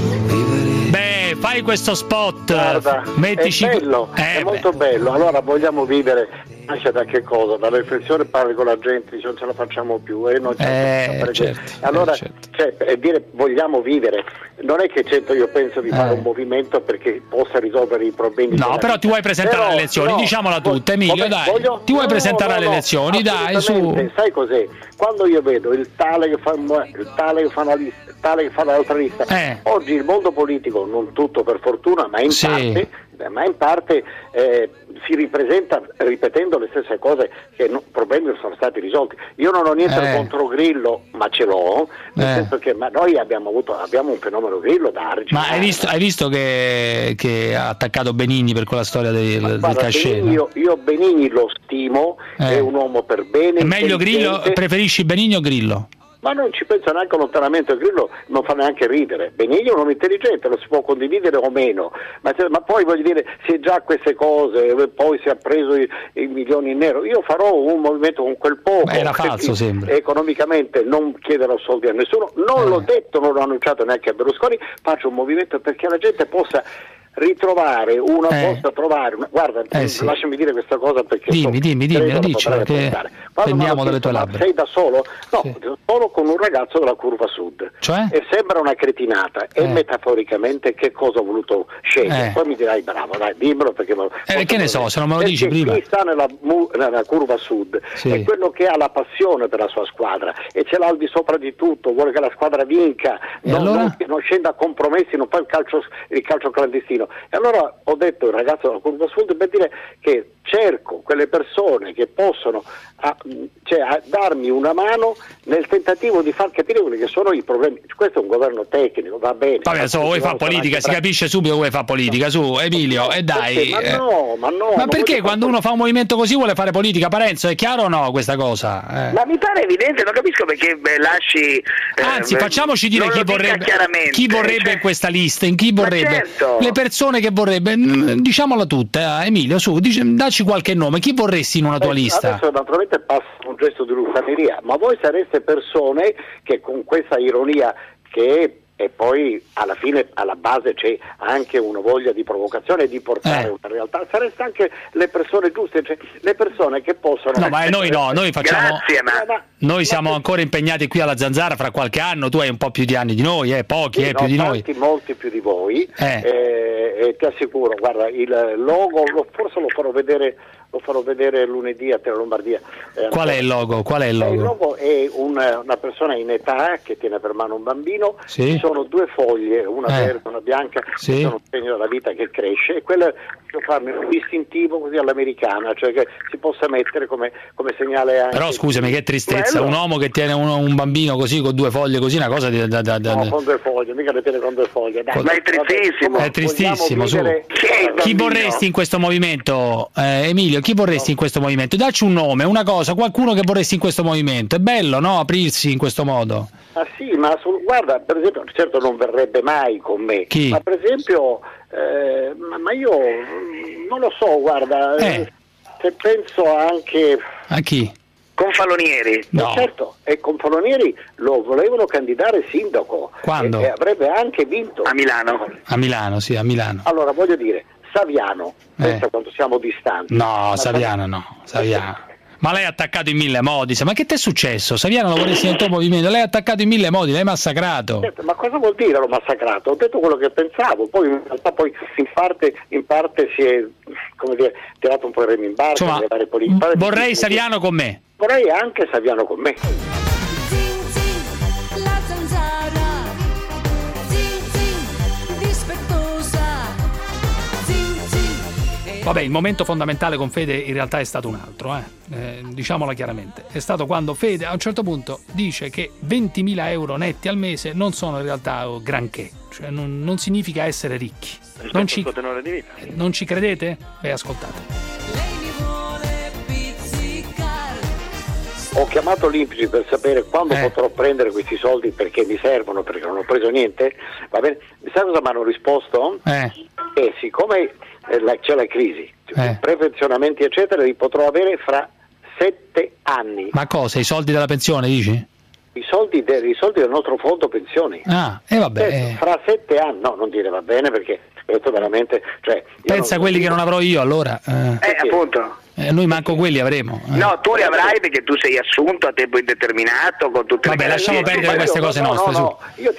Speaker 2: Fai questo spot.
Speaker 11: Guarda,
Speaker 2: mettici...
Speaker 11: è bello, è molto bello. Allora vogliamo vivere, nasce da che cosa? Dalla riflessione, parli con la gente, dice non ce la facciamo più e non allora dire vogliamo vivere non è che io penso di fare un movimento perché possa risolvere i problemi.
Speaker 2: No, però ti vuoi presentare alle elezioni, diciamola tutta, Emilio, dai. Ti vuoi presentare alle elezioni, dai, su.
Speaker 11: Sai cos'è? Quando io vedo il tale che fa una lista, il tale che fa l'altra lista, oggi il mondo politico, non tutto per fortuna, ma in parte si ripresenta ripetendo le stesse cose che problemi non sono stati risolti. Io non ho niente contro Grillo, ma ce l'ho, nel senso che noi abbiamo un fenomeno Grillo da argine.
Speaker 2: Ma hai visto che ha attaccato Benigni per quella storia del cachet?
Speaker 11: Io Benigni lo stimo, è un uomo per bene.
Speaker 2: È meglio Grillo? Preferisci Benigni o Grillo?
Speaker 11: Ma non ci penso neanche lontanamente, Grillo non fa neanche ridere. Benigni è un uomo intelligente, lo si può condividere o meno, ma poi voglio dire, se già queste cose, poi si è preso i milioni in nero, io farò un movimento con quel poco.
Speaker 2: Era falso, sembra.
Speaker 11: Economicamente non chiederò soldi a nessuno, non l'ho detto, non l'ho annunciato neanche a Berlusconi, faccio un movimento perché la gente possa ritrovare guarda, lasciami dire questa cosa perché
Speaker 2: dimmi, che prendiamo dalle tue labbra.
Speaker 11: Sei da solo? No, solo con un ragazzo della curva sud, e sembra una cretinata, e metaforicamente che cosa ho voluto scegliere, poi mi dirai bravo, dai, dimmelo perché
Speaker 2: che ne so, se non me lo dici prima.
Speaker 11: Chi sta nella curva sud è quello che ha la passione per la sua squadra e ce l'ha al di sopra di tutto, vuole che la squadra vinca, non scenda a compromessi, non fa il calcio clandestino. E allora ho detto il ragazzo della curva sud per dire che cerco quelle persone che possono darmi una mano nel tentativo di far capire quelli che sono i problemi. Questo è un governo tecnico, va bene.
Speaker 2: Vabbè, vuoi fare politica, si capisce subito vuoi fare politica, su Emilio, e dai. Ma perché quando uno fa un movimento così vuole fare politica, Parenzo, è chiaro o no questa cosa?
Speaker 1: Ma mi pare evidente, non capisco perché lasci.
Speaker 2: Anzi, facciamoci dire chi vorrebbe in questa lista, in chi vorrebbe. Le persone che vorrebbe, diciamola tutta, Emilio, su, dacci qualche nome, chi vorresti in una tua lista?
Speaker 11: Adesso naturalmente passa un gesto di lufaneria, ma voi sareste persone che con questa ironia e poi alla fine alla base c'è anche una voglia di provocazione e di portare una realtà, sareste anche le persone giuste, cioè le persone che possono.
Speaker 2: No, ma noi facciamo.
Speaker 1: Grazie,
Speaker 2: noi siamo ancora impegnati qui alla Zanzara fra qualche anno, tu hai un po' più di anni di noi, pochi, più di noi.
Speaker 11: Molti più di voi, ti assicuro, guarda, il logo forse lo farò vedere lo farò vedere lunedì a Tele Lombardia.
Speaker 13: Qual è il logo?
Speaker 11: Il logo è una persona in età che tiene per mano un bambino, ci sono due foglie, una verde e una bianca, che sono un segno della vita che cresce, e quello devo farmi un distintivo così all'americana, cioè che si possa mettere come segnale anche.
Speaker 13: Però scusami, che tristezza, un uomo che tiene un bambino così con due foglie così, una cosa
Speaker 11: No, con due foglie, mica le tiene con due foglie. Dai,
Speaker 1: ma è tristissimo.
Speaker 13: È tristissimo. Chi vorresti in questo movimento, Emilio? Chi vorresti in questo movimento? Dacci un nome, una cosa, qualcuno che vorresti in questo movimento. È bello, no? Aprirsi in questo modo.
Speaker 11: Ah sì, ma guarda, per esempio, certo non verrebbe mai con me.
Speaker 13: Chi?
Speaker 11: Ma per esempio, ma io non lo so, guarda, se penso anche...
Speaker 13: A chi?
Speaker 1: Confalonieri.
Speaker 13: No.
Speaker 11: Certo, e Confalonieri lo volevano candidare sindaco.
Speaker 13: Quando?
Speaker 11: E avrebbe anche vinto.
Speaker 1: A Milano.
Speaker 13: A Milano, sì, a Milano.
Speaker 11: Allora, voglio dire, Saviano, pensa quanto siamo distanti.
Speaker 13: No, Saviano no, Saviano. Ma lei è attaccato in mille modi, ma che ti è successo? Saviano lo vorresti nel tuo movimento, lei è attaccato in mille modi, lei è massacrato.
Speaker 11: Certo, ma cosa vuol dire l'ho massacrato? Ho detto quello che pensavo, poi in realtà in parte si è, come dire, tirato un po' il remo in barca.
Speaker 13: Insomma, vorrei Saviano con me.
Speaker 11: Vorrei anche Saviano con me.
Speaker 8: La zanzara, zin zin, dispettosa, zin zin.
Speaker 2: Vabbè, il momento fondamentale con Fede in realtà è stato un altro, diciamola chiaramente. È stato quando Fede a un certo punto dice che 20.000 euro netti al mese non sono in realtà granché, cioè non significa essere ricchi. Non ci credete? Beh, ascoltate.
Speaker 11: Ho chiamato l'Inpsi per sapere quando potrò prendere questi soldi, perché mi servono, perché non ho preso niente, va bene? Sai cosa mi hanno risposto? Siccome c'è la crisi, prepensionamenti eccetera, li potrò avere fra 7 anni.
Speaker 13: Ma cosa? I soldi della pensione, dici?
Speaker 11: I soldi del nostro fondo pensioni.
Speaker 13: Vabbè.
Speaker 11: Fra 7 anni, no, non dire va bene, perché questo veramente, cioè,
Speaker 13: pensa a quelli che non avrò io, allora.
Speaker 1: Appunto.
Speaker 13: Noi manco quelli avremo.
Speaker 1: No, tu li avrai perché tu sei assunto a tempo indeterminato con tutte
Speaker 13: le lasciamo perdere queste cose nostre.
Speaker 11: No. Io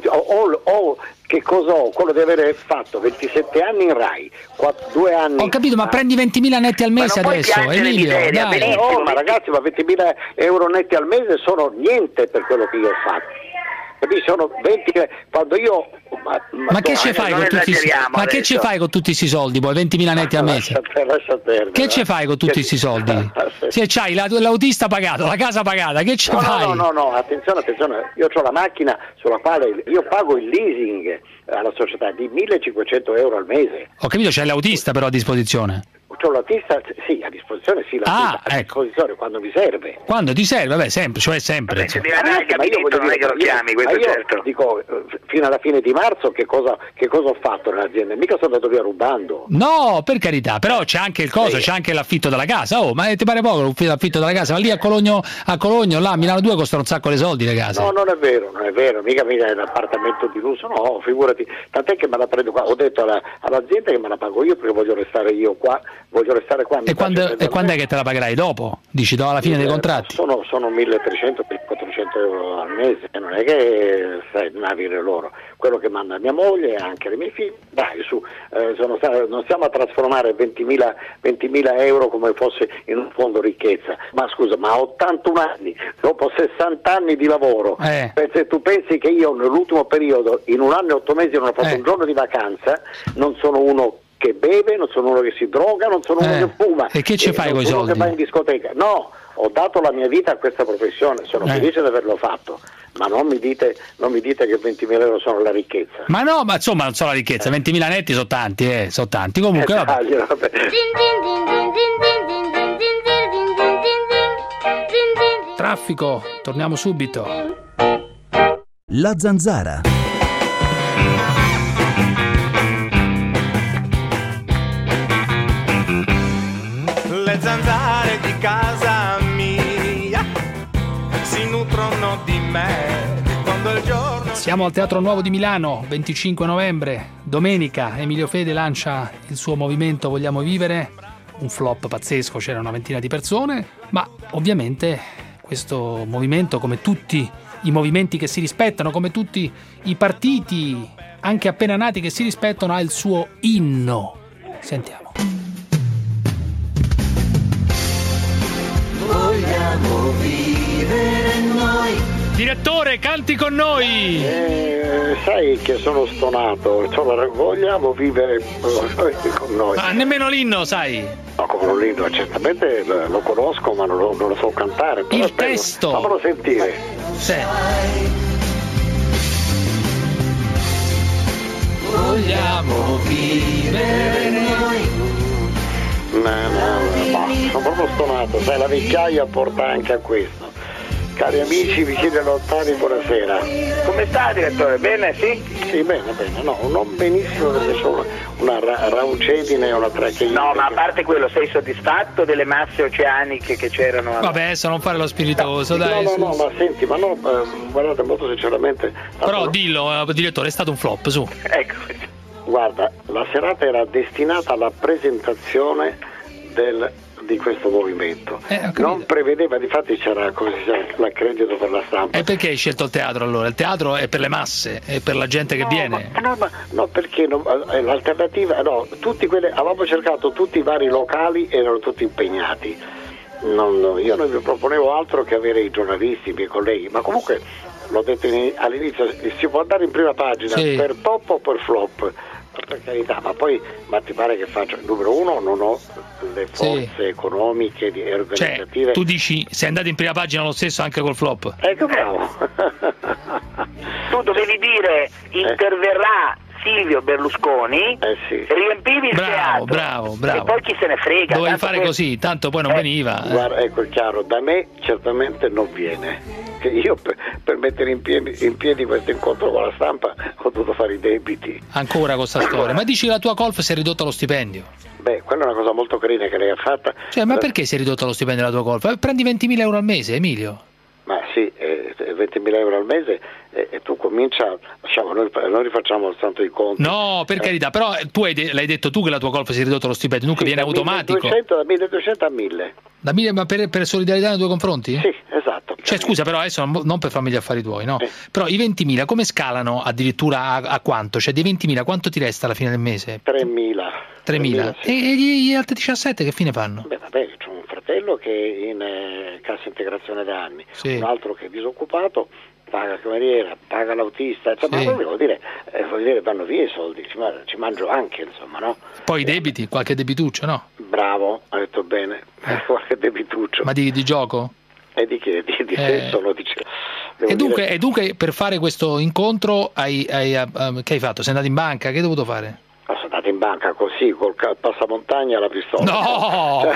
Speaker 11: ho che cosa ho? Quello di avere fatto 27 anni in Rai, 2 anni.
Speaker 13: Ho capito, ma prendi 20.000 netti al mese adesso, Emilio.
Speaker 11: Ma ragazzi, ma 20.000 euro netti al mese sono niente per quello che io ho fatto. Sono 20 quando io
Speaker 13: ma che ci fai con tutti con tutti questi soldi poi 20.000 netti al mese?
Speaker 11: Lascia perdere,
Speaker 13: che ci fai con tutti questi soldi? Se c'hai l'autista pagato, la casa pagata, che ci fai?
Speaker 11: No, attenzione, io ho la macchina sulla quale io pago il leasing alla società di 1.500 euro al mese.
Speaker 13: Ho capito, c'è l'autista però a disposizione.
Speaker 11: C'ho l'autista, sì, a disposizione, sì, a disposizione quando mi serve.
Speaker 13: Quando ti serve, vabbè, sempre, cioè sempre.
Speaker 1: Se devi andare al gabinetto non è che lo chiami, questo certo.
Speaker 11: Dico, fino alla fine di marzo che cosa ho fatto nell'azienda? Mica sono andato via rubando.
Speaker 13: No, per carità, però c'è anche il coso, c'è anche l'affitto della casa. Oh, ma ti pare poco l'affitto della casa? Ma lì a Cologno, là a Milano 2 costano un sacco di soldi le case.
Speaker 11: No, non è vero, mica è un appartamento di lusso, no, figurati. Tant'è che me la prendo qua, ho detto all'azienda che me la pago io perché voglio restare qua.
Speaker 13: E quando è che te la pagherai? Dopo? Dici alla fine dei contratti?
Speaker 11: Sono 1.300 per 400 euro al mese, non è che avere loro. Quello che manda mia moglie e anche le mie figlie, dai su, non stiamo a trasformare 20.000 euro come fosse in un fondo ricchezza. Ma scusa, ma a 81 anni, dopo 60 anni di lavoro, se tu pensi che io nell'ultimo periodo, in 1 anno e 8 mesi non ho fatto un giorno di vacanza, non sono uno che beve, non sono uno che si droga, non sono uno che fuma.
Speaker 13: E che ci fai con i soldi?
Speaker 11: Che va in discoteca. No, ho dato la mia vita a questa professione, sono felice di averlo fatto, ma non mi dite che 20.000 euro sono la ricchezza.
Speaker 13: Ma no, ma insomma non sono la ricchezza, 20.000 netti sono tanti, sono tanti. Comunque vabbè.
Speaker 2: Traffico, torniamo subito.
Speaker 7: La Zanzara.
Speaker 10: Le zanzare di casa mia si nutrono di me quando il giorno...
Speaker 2: Siamo al Teatro Nuovo di Milano, 25 novembre, domenica. Emilio Fede lancia il suo movimento Vogliamo Vivere, un flop pazzesco, c'era una ventina di persone, ma ovviamente questo movimento, come tutti i movimenti che si rispettano, come tutti i partiti anche appena nati che si rispettano, ha il suo inno. Sentiamo.
Speaker 13: Direttore, canti con noi.
Speaker 11: Sai che sono stonato, vogliamo vivere con noi.
Speaker 13: Ma nemmeno l'inno, sai.
Speaker 11: No, come non l'inno, certamente lo conosco, ma non lo so cantare. Però
Speaker 13: il testo.
Speaker 11: Fammelo sentire.
Speaker 13: Sì.
Speaker 12: Vogliamo vivere noi.
Speaker 11: No, sono proprio stonato, sai, la vecchiaia porta anche a questo. Cari amici, vicini e lontani, buonasera.
Speaker 1: Come sta, direttore? Bene, sì?
Speaker 11: Sì, bene, no, non benissimo perché c'ho una raucedine e una tracheite.
Speaker 1: No, ma a parte quello, sei soddisfatto delle masse oceaniche che c'erano?
Speaker 13: Vabbè, adesso non fare lo spiritoso, dai.
Speaker 11: No, ma senti, guardate, molto sinceramente.
Speaker 13: Però dillo, direttore, è stato un flop, su.
Speaker 1: Ecco.
Speaker 11: Guarda, la serata era destinata alla presentazione di questo movimento. Non prevedeva, difatti c'era l'accredito per la stampa.
Speaker 13: E perché hai scelto il teatro allora? Il teatro è per le masse, è per la gente che viene.
Speaker 11: No, perché l'alternativa, tutti quelli, avevamo cercato tutti i vari locali, erano tutti impegnati. Io non vi proponevo altro che avere i giornalisti, i miei colleghi, ma comunque l'ho detto all'inizio, si può andare in prima pagina per top o per flop. Per carità, ma ti pare che faccio? Numero uno, non ho le forze economiche e organizzative.
Speaker 13: Cioè, tu dici sei andato in prima pagina lo stesso anche col flop?
Speaker 11: Ecco, bravo.
Speaker 1: Tu dovevi dire interverrà Silvio Berlusconi, riempivi il teatro.
Speaker 13: Bravo.
Speaker 1: E poi chi se ne frega.
Speaker 13: Dovevi fare così, tanto poi non veniva.
Speaker 11: Guarda, ecco, è chiaro, da me certamente non viene. Che io per mettere in piedi questo incontro con la stampa ho dovuto fare i debiti.
Speaker 13: Ancora con sta storia. Ma dici che la tua colf si è ridotta lo stipendio?
Speaker 11: Beh, quella è una cosa molto carina che lei ha fatta.
Speaker 13: Cioè, ma perché si è ridotto lo stipendio della tua colf? Prendi 20.000 euro al mese, Emilio.
Speaker 11: Ma sì, 20.000 euro al mese e tu comincia, noi rifacciamo soltanto i conti.
Speaker 13: No, per carità, però tu l'hai detto tu che la tua colpa si è ridotto lo stipendio, dunque viene automatico.
Speaker 11: Da 1.200 a 1.000.
Speaker 13: Da 1.000, ma per solidarietà nei tuoi confronti?
Speaker 11: Sì, esatto.
Speaker 13: Cioè scusa, però adesso non per farmi gli affari tuoi, no? Però i 20.000 come scalano addirittura a quanto? Cioè dei 20.000 quanto ti resta alla fine del mese?
Speaker 11: 3.000.
Speaker 13: 3.000. Sì. E gli altri 17 che fine fanno?
Speaker 11: Beh, vabbè, c'ho un fratello che è in cassa integrazione da anni, un altro che è disoccupato, paga cameriera, paga l'autista, ma vuol dire vanno via i soldi, ci mangio anche, insomma, no?
Speaker 13: Poi i debiti, qualche debituccio, no?
Speaker 11: Bravo, ha detto bene, qualche debituccio.
Speaker 13: Ma di gioco?
Speaker 11: E di che? Di senso lo dice.
Speaker 13: E dunque per fare questo incontro che hai fatto? Sei andato in banca? Che hai dovuto fare?
Speaker 11: Sono andato in banca così, col passamontagna alla pistola.
Speaker 13: No!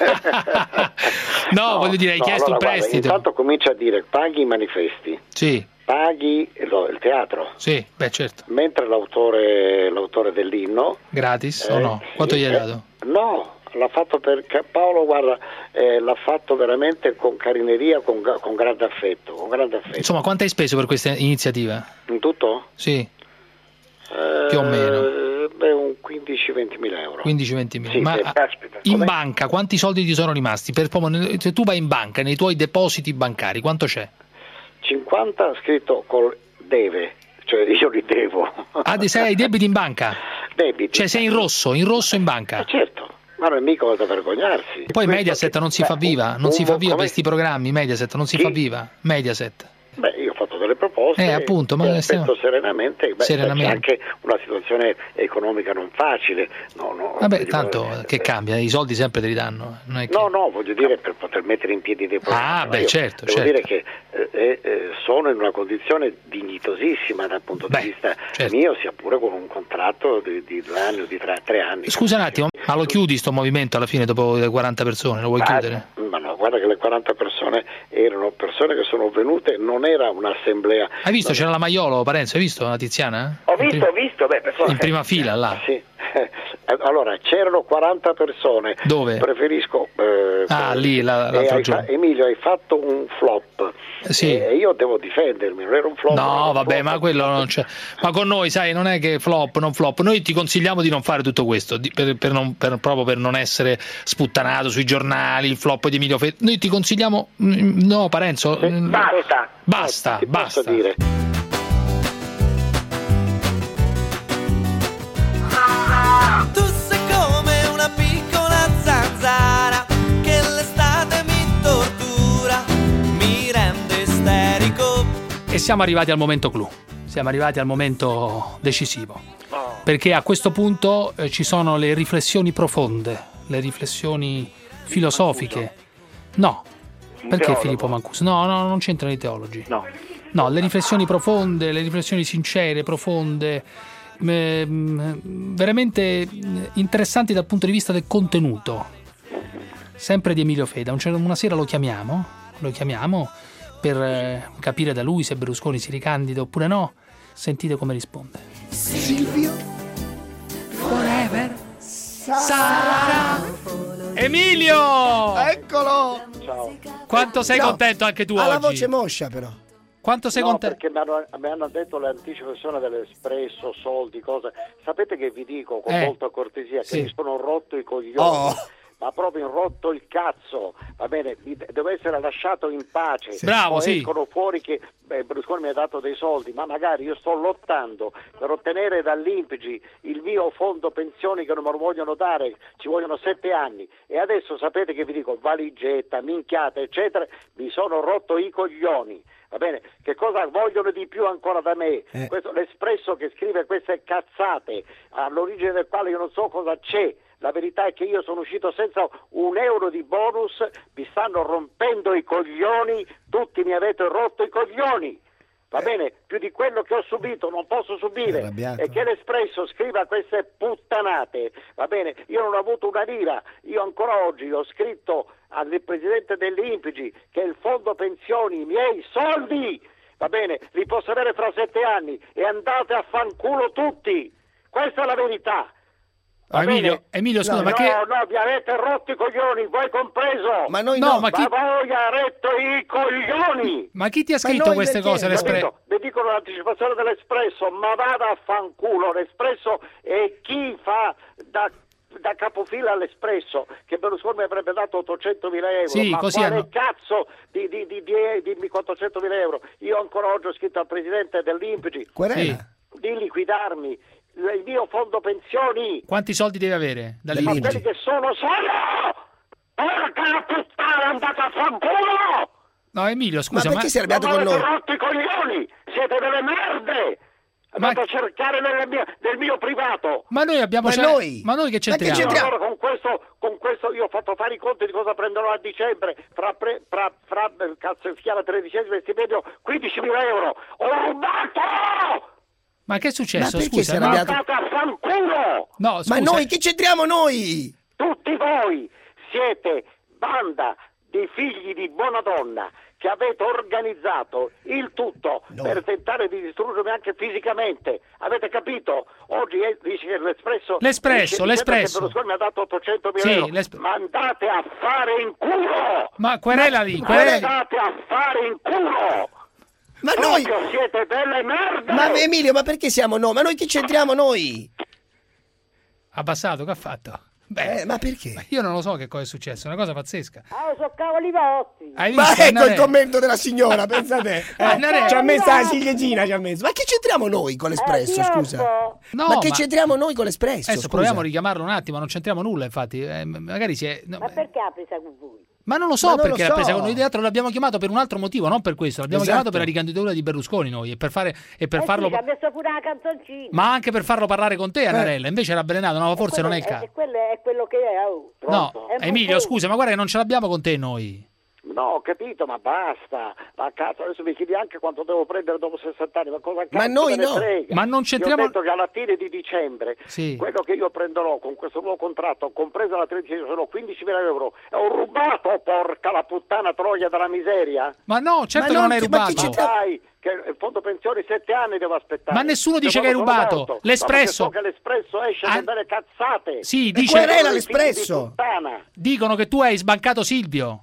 Speaker 13: No, voglio dire, hai chiesto un prestito.
Speaker 11: Guarda, intanto comincia a dire, paghi i manifesti.
Speaker 13: Sì.
Speaker 11: Paghi il teatro.
Speaker 13: Sì, beh certo.
Speaker 11: Mentre l'autore dell'inno.
Speaker 13: Gratis o no? Quanto gli hai dato?
Speaker 11: No. L'ha fatto Paolo, guarda, l'ha fatto veramente con carineria, con grande affetto,
Speaker 13: Insomma, quanto hai speso per questa iniziativa?
Speaker 11: In tutto?
Speaker 13: Sì. Più o meno.
Speaker 11: Un 15-20 euro.
Speaker 13: 15-20
Speaker 11: sì,
Speaker 13: ma in banca quanti soldi ti sono rimasti? Se tu vai in banca, nei tuoi depositi bancari, quanto c'è?
Speaker 11: 50 scritto col deve, cioè io li devo.
Speaker 13: Hai debiti in banca?
Speaker 11: Debiti.
Speaker 13: Cioè sei in rosso in banca?
Speaker 11: Certo. Ma non è mica cosa da vergognarsi.
Speaker 13: Poi Mediaset non si fa viva, questi programmi, Mediaset non si fa viva, Mediaset.
Speaker 11: Beh, io ho fatto delle proposte,
Speaker 13: appunto, ma
Speaker 11: aspetto serenamente. C'è anche una situazione economica non facile.
Speaker 13: Vabbè, tanto che cambia, i soldi sempre te li danno. Non è che...
Speaker 11: No, voglio dire per poter mettere in piedi dei programmi.
Speaker 13: Certo.
Speaker 11: Devo dire che sono in una condizione dignitosissima dal punto di vista mio, sia pure con un contratto di 2 anni o di 3 anni.
Speaker 13: Scusa un attimo, ma lo chiudi sto movimento alla fine dopo le 40 persone? Lo vuoi chiudere?
Speaker 11: Ma no, guarda che le 40 persone erano persone che sono venute, non era un'assemblea.
Speaker 13: Hai visto? C'era la Maiolo, Parenzo, hai visto la Tiziana?
Speaker 1: Ho visto, beh, per forza.
Speaker 13: In prima fila là.
Speaker 11: Sì. Allora, c'erano 40 persone.
Speaker 13: Dove?
Speaker 11: Preferisco
Speaker 13: lì l'altro giorno.
Speaker 11: Emilio, hai fatto un flop.
Speaker 13: Sì.
Speaker 11: E io devo difendermi, non era un flop.
Speaker 13: No, vabbè, ma quello non c'è. Ma con noi, sai, non è che flop, non flop. Noi ti consigliamo di non fare tutto questo, proprio per non essere sputtanato sui giornali, il flop di Emilio Ferri. Noi ti consigliamo no, Parenzo. Basta.
Speaker 11: Dire.
Speaker 10: Tu sei come una piccola zanzara che l'estate mi tortura, mi rende isterico
Speaker 2: siamo arrivati al momento clou, siamo arrivati al momento decisivo, perché a questo punto ci sono le riflessioni profonde, le riflessioni filosofiche. No, perché Filippo Mancuso? No, non c'entrano i teologi. No, le riflessioni profonde, le riflessioni sincere, profonde, veramente interessanti dal punto di vista del contenuto. Sempre di Emilio Feda. Una sera lo chiamiamo per capire da lui se Berlusconi si ricandida oppure no. Sentite come risponde.
Speaker 5: Silvio
Speaker 2: Forever sarà Emilio!
Speaker 5: Eccolo!
Speaker 11: Ciao.
Speaker 2: Quanto sei contento anche tu
Speaker 5: oggi? Ha la
Speaker 2: oggi?
Speaker 5: voce moscia però.
Speaker 2: Quanto sei contento?
Speaker 11: Perché mi hanno detto l'anticipazione dell'Espresso, soldi, cose. Sapete che vi dico con molta cortesia che mi sono rotto i coglioni. Ma proprio rotto il cazzo, va bene, devo essere lasciato in pace.
Speaker 2: Bravo,
Speaker 11: poi escono fuori che Berlusconi mi ha dato dei soldi, ma magari io sto lottando per ottenere dall'INPGI il mio fondo pensioni che non me lo vogliono dare, ci vogliono 7 anni e adesso sapete che vi dico, valigetta, minchiate eccetera, mi sono rotto i coglioni. Va bene, che cosa vogliono di più ancora da me? L'Espresso che scrive queste cazzate, all'origine del quale io non so cosa c'è. La verità è che io sono uscito senza un euro di bonus, mi stanno rompendo i coglioni, tutti mi avete rotto i coglioni. Va bene, più di quello che ho subito non posso subire. E che l'Espresso scriva queste puttanate, va bene, io non ho avuto una lira, io ancora oggi ho scritto al presidente dell'INPGI che il fondo pensioni, i miei soldi, va bene, li posso avere fra 7 anni e andate a fanculo tutti. Questa è la verità.
Speaker 2: Emilio, scusa,
Speaker 11: no, vi avete rotto i coglioni, voi compreso.
Speaker 5: Ma noi
Speaker 11: ma voi avete rotto i coglioni.
Speaker 2: Ma chi ti ha scritto queste cose?
Speaker 11: Vi dicono l'anticipazione dell'Espresso, ma vada a fanculo l'Espresso e chi fa da capofila all'Espresso che Berlusconi mi avrebbe dato 800.000 euro.
Speaker 2: Sì,
Speaker 11: ma
Speaker 2: così
Speaker 11: quale cazzo dimmi 400.000 euro? Io ancora oggi ho scritto al presidente dell'INPGI di liquidarmi il mio fondo pensioni.
Speaker 2: Quanti soldi devi avere?
Speaker 11: Ma quelli che sono solo! Porca la puttana, andate a fanculo!
Speaker 2: No, Emilio, scusa,
Speaker 5: ma perché sei arrabbiato con noi?
Speaker 11: Ma avete rotto i coglioni! Siete delle merde! Andate a cercare nel mio privato!
Speaker 2: Ma noi abbiamo... Ma noi che c'entriamo?
Speaker 11: Allora con questo io ho fatto fare i conti di cosa prenderò a dicembre fra cazzo si chiama 13° stipendio 15.000 euro! Ho rubato!
Speaker 2: Ma che è successo?
Speaker 5: Ma perché
Speaker 2: scusa,
Speaker 11: ma andate a fanculo!
Speaker 2: No, scusa.
Speaker 5: Ma noi che c'entriamo noi?
Speaker 11: Tutti voi siete banda di figli di buona donna che avete organizzato il tutto per tentare di distruggermi anche fisicamente. Avete capito? Oggi dice che l'Espresso che Berlusconi mi ha dato 800.000 euro. Ma andate a fare in culo!
Speaker 2: Ma querela lì,
Speaker 11: andate a fare in culo!
Speaker 5: Ma noi
Speaker 11: siete delle merde!
Speaker 5: Ma Emilio, ma perché siamo noi? Ma noi che c'entriamo noi?
Speaker 2: Abbassato, che ha fatto?
Speaker 5: Ma perché?
Speaker 2: Io non lo so che cosa è successo, è una cosa pazzesca.
Speaker 9: Sono cavoli vostri.
Speaker 5: Ma ecco il commento della signora, pensate. Ci ha messo la ciliegina, Ma che c'entriamo noi con l'Espresso, scusa?
Speaker 2: No,
Speaker 5: ma che c'entriamo noi con l'Espresso?
Speaker 2: Adesso proviamo a richiamarlo un attimo, non c'entriamo nulla, infatti. Magari si è...
Speaker 9: Ma perché ha presa con voi?
Speaker 2: Ma non lo so perché l'ha presa con noi teatro, l'abbiamo chiamato per un altro motivo, non per questo. L'abbiamo chiamato per la ricandidatura di Berlusconi noi e per farlo.
Speaker 9: Ci ha messo pure la canzoncina.
Speaker 2: Ma anche per farlo parlare con te, Annarella. Invece era avvelenato, no, forse non è il caso.
Speaker 9: Quello è quello che è.
Speaker 2: No, Emilio, scusa, ma guarda che non ce l'abbiamo con te noi.
Speaker 11: No, ho capito, ma basta. Ma cazzo, adesso mi chiedi anche quanto devo prendere dopo 60 anni. Ma cosa cazzo
Speaker 5: ma noi
Speaker 11: me ne
Speaker 5: no.
Speaker 11: frega?
Speaker 2: Ma non c'entriamo.
Speaker 11: Io ho detto che alla fine di dicembre quello che io prenderò con questo nuovo contratto, compresa la 13, sono 15.000 euro. E ho rubato, porca la puttana troia della miseria.
Speaker 2: Ma no, certo che non hai rubato.
Speaker 11: Dai, che il fondo pensioni 7 anni devo aspettare.
Speaker 2: Ma nessuno dice che hai rubato. L'Espresso.
Speaker 11: So che l'Espresso esce a delle cazzate.
Speaker 2: Sì, dice
Speaker 5: querela l'Espresso.
Speaker 2: Dicono che tu hai sbancato Silvio.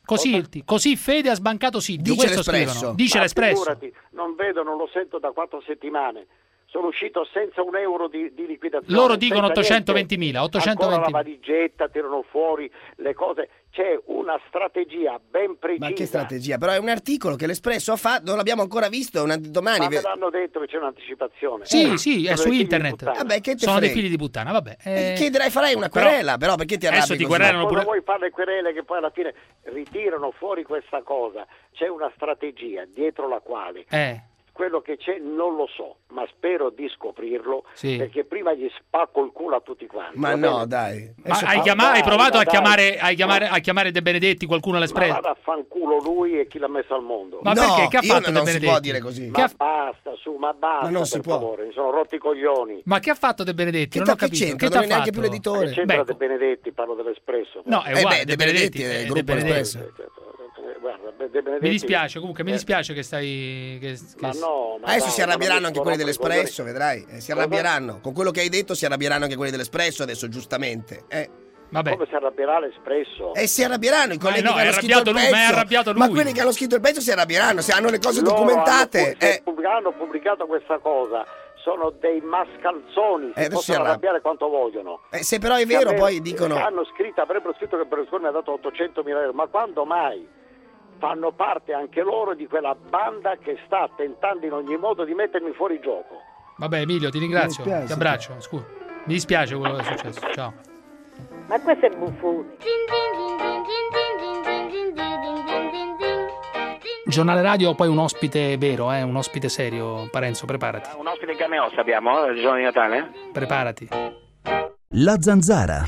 Speaker 2: Così Fede ha sbancato Silvio.
Speaker 5: Dice
Speaker 2: questo
Speaker 5: l'Espresso.
Speaker 2: Dice l'Espresso.
Speaker 11: Figurati, non vedo, non lo sento da 4 settimane. Sono uscito senza un euro di liquidazione.
Speaker 2: Loro dicono 820.000.
Speaker 11: Ancora la valigetta, tirano fuori le cose. C'è una strategia ben precisa.
Speaker 5: Ma che strategia? Però è un articolo che l'Espresso ha fatto, non l'abbiamo ancora visto, domani.
Speaker 11: Ma me l'hanno detto che c'è un'anticipazione.
Speaker 2: Sì, è su internet.
Speaker 5: Vabbè, che
Speaker 2: sono dei figli di puttana, vabbè.
Speaker 5: Chiederai, farai una querela, però perché ti arrabbi?
Speaker 2: Adesso ti querelano
Speaker 11: pure. Vuoi fare le querele che poi alla fine ritirano fuori questa cosa? C'è una strategia dietro la quale quello che c'è non lo so, ma spero di scoprirlo,
Speaker 2: sì,
Speaker 11: perché prima gli spacco il culo a tutti quanti.
Speaker 5: Ma no, dai.
Speaker 2: Hai provato a chiamare De Benedetti, qualcuno all'Espresso?
Speaker 11: Ma vada a fanculo lui e chi l'ha messo al mondo.
Speaker 2: Ma perché? Che ha fatto De Benedetti?
Speaker 5: Non si può dire così.
Speaker 11: Ma basta, ma basta,
Speaker 5: non si può.
Speaker 11: favore, mi sono rotti i coglioni.
Speaker 2: Ma che ha fatto De Benedetti? Non ho capito.
Speaker 5: C'entra? Non è neanche più l'editore.
Speaker 11: Che c'entra De Benedetti? Parlo dell'Espresso.
Speaker 2: No, è uguale,
Speaker 5: De Benedetti è il gruppo Espresso.
Speaker 2: Mi dispiace, comunque, mi dispiace che stai...
Speaker 11: Ma no, ma
Speaker 5: adesso si arrabbieranno anche quelli dell'Espresso, vedrai. Si arrabbieranno. Con quello che hai detto si arrabbieranno anche quelli dell'Espresso adesso, giustamente.
Speaker 2: Vabbè.
Speaker 11: Come si arrabbierà l'Espresso?
Speaker 5: Si arrabbieranno i colleghi che hanno scritto il
Speaker 2: lui,
Speaker 5: pezzo.
Speaker 2: Ma è arrabbiato lui.
Speaker 5: Ma quelli che hanno scritto il pezzo si arrabbieranno, se hanno le cose documentate.
Speaker 11: Hanno pubblicato questa cosa. Sono dei mascalzoni, si possono arrabbiare quanto vogliono.
Speaker 5: Se però è vero, poi dicono...
Speaker 11: Avrebbero scritto che Berlusconi mi ha dato 800.000 euro, ma quando mai? Fanno parte anche loro di quella banda che sta tentando in ogni modo di mettermi fuori gioco.
Speaker 2: Vabbè, Emilio, ti ringrazio, ti abbraccio. Scusa, mi dispiace quello che è successo. Ciao.
Speaker 9: Ma questo è buffone.
Speaker 2: Giornale radio, poi un ospite vero, un ospite serio. Parenzo, preparati.
Speaker 1: Un ospite in carne e ossa abbiamo, il giorno di Natale?
Speaker 2: Preparati.
Speaker 7: La Zanzara.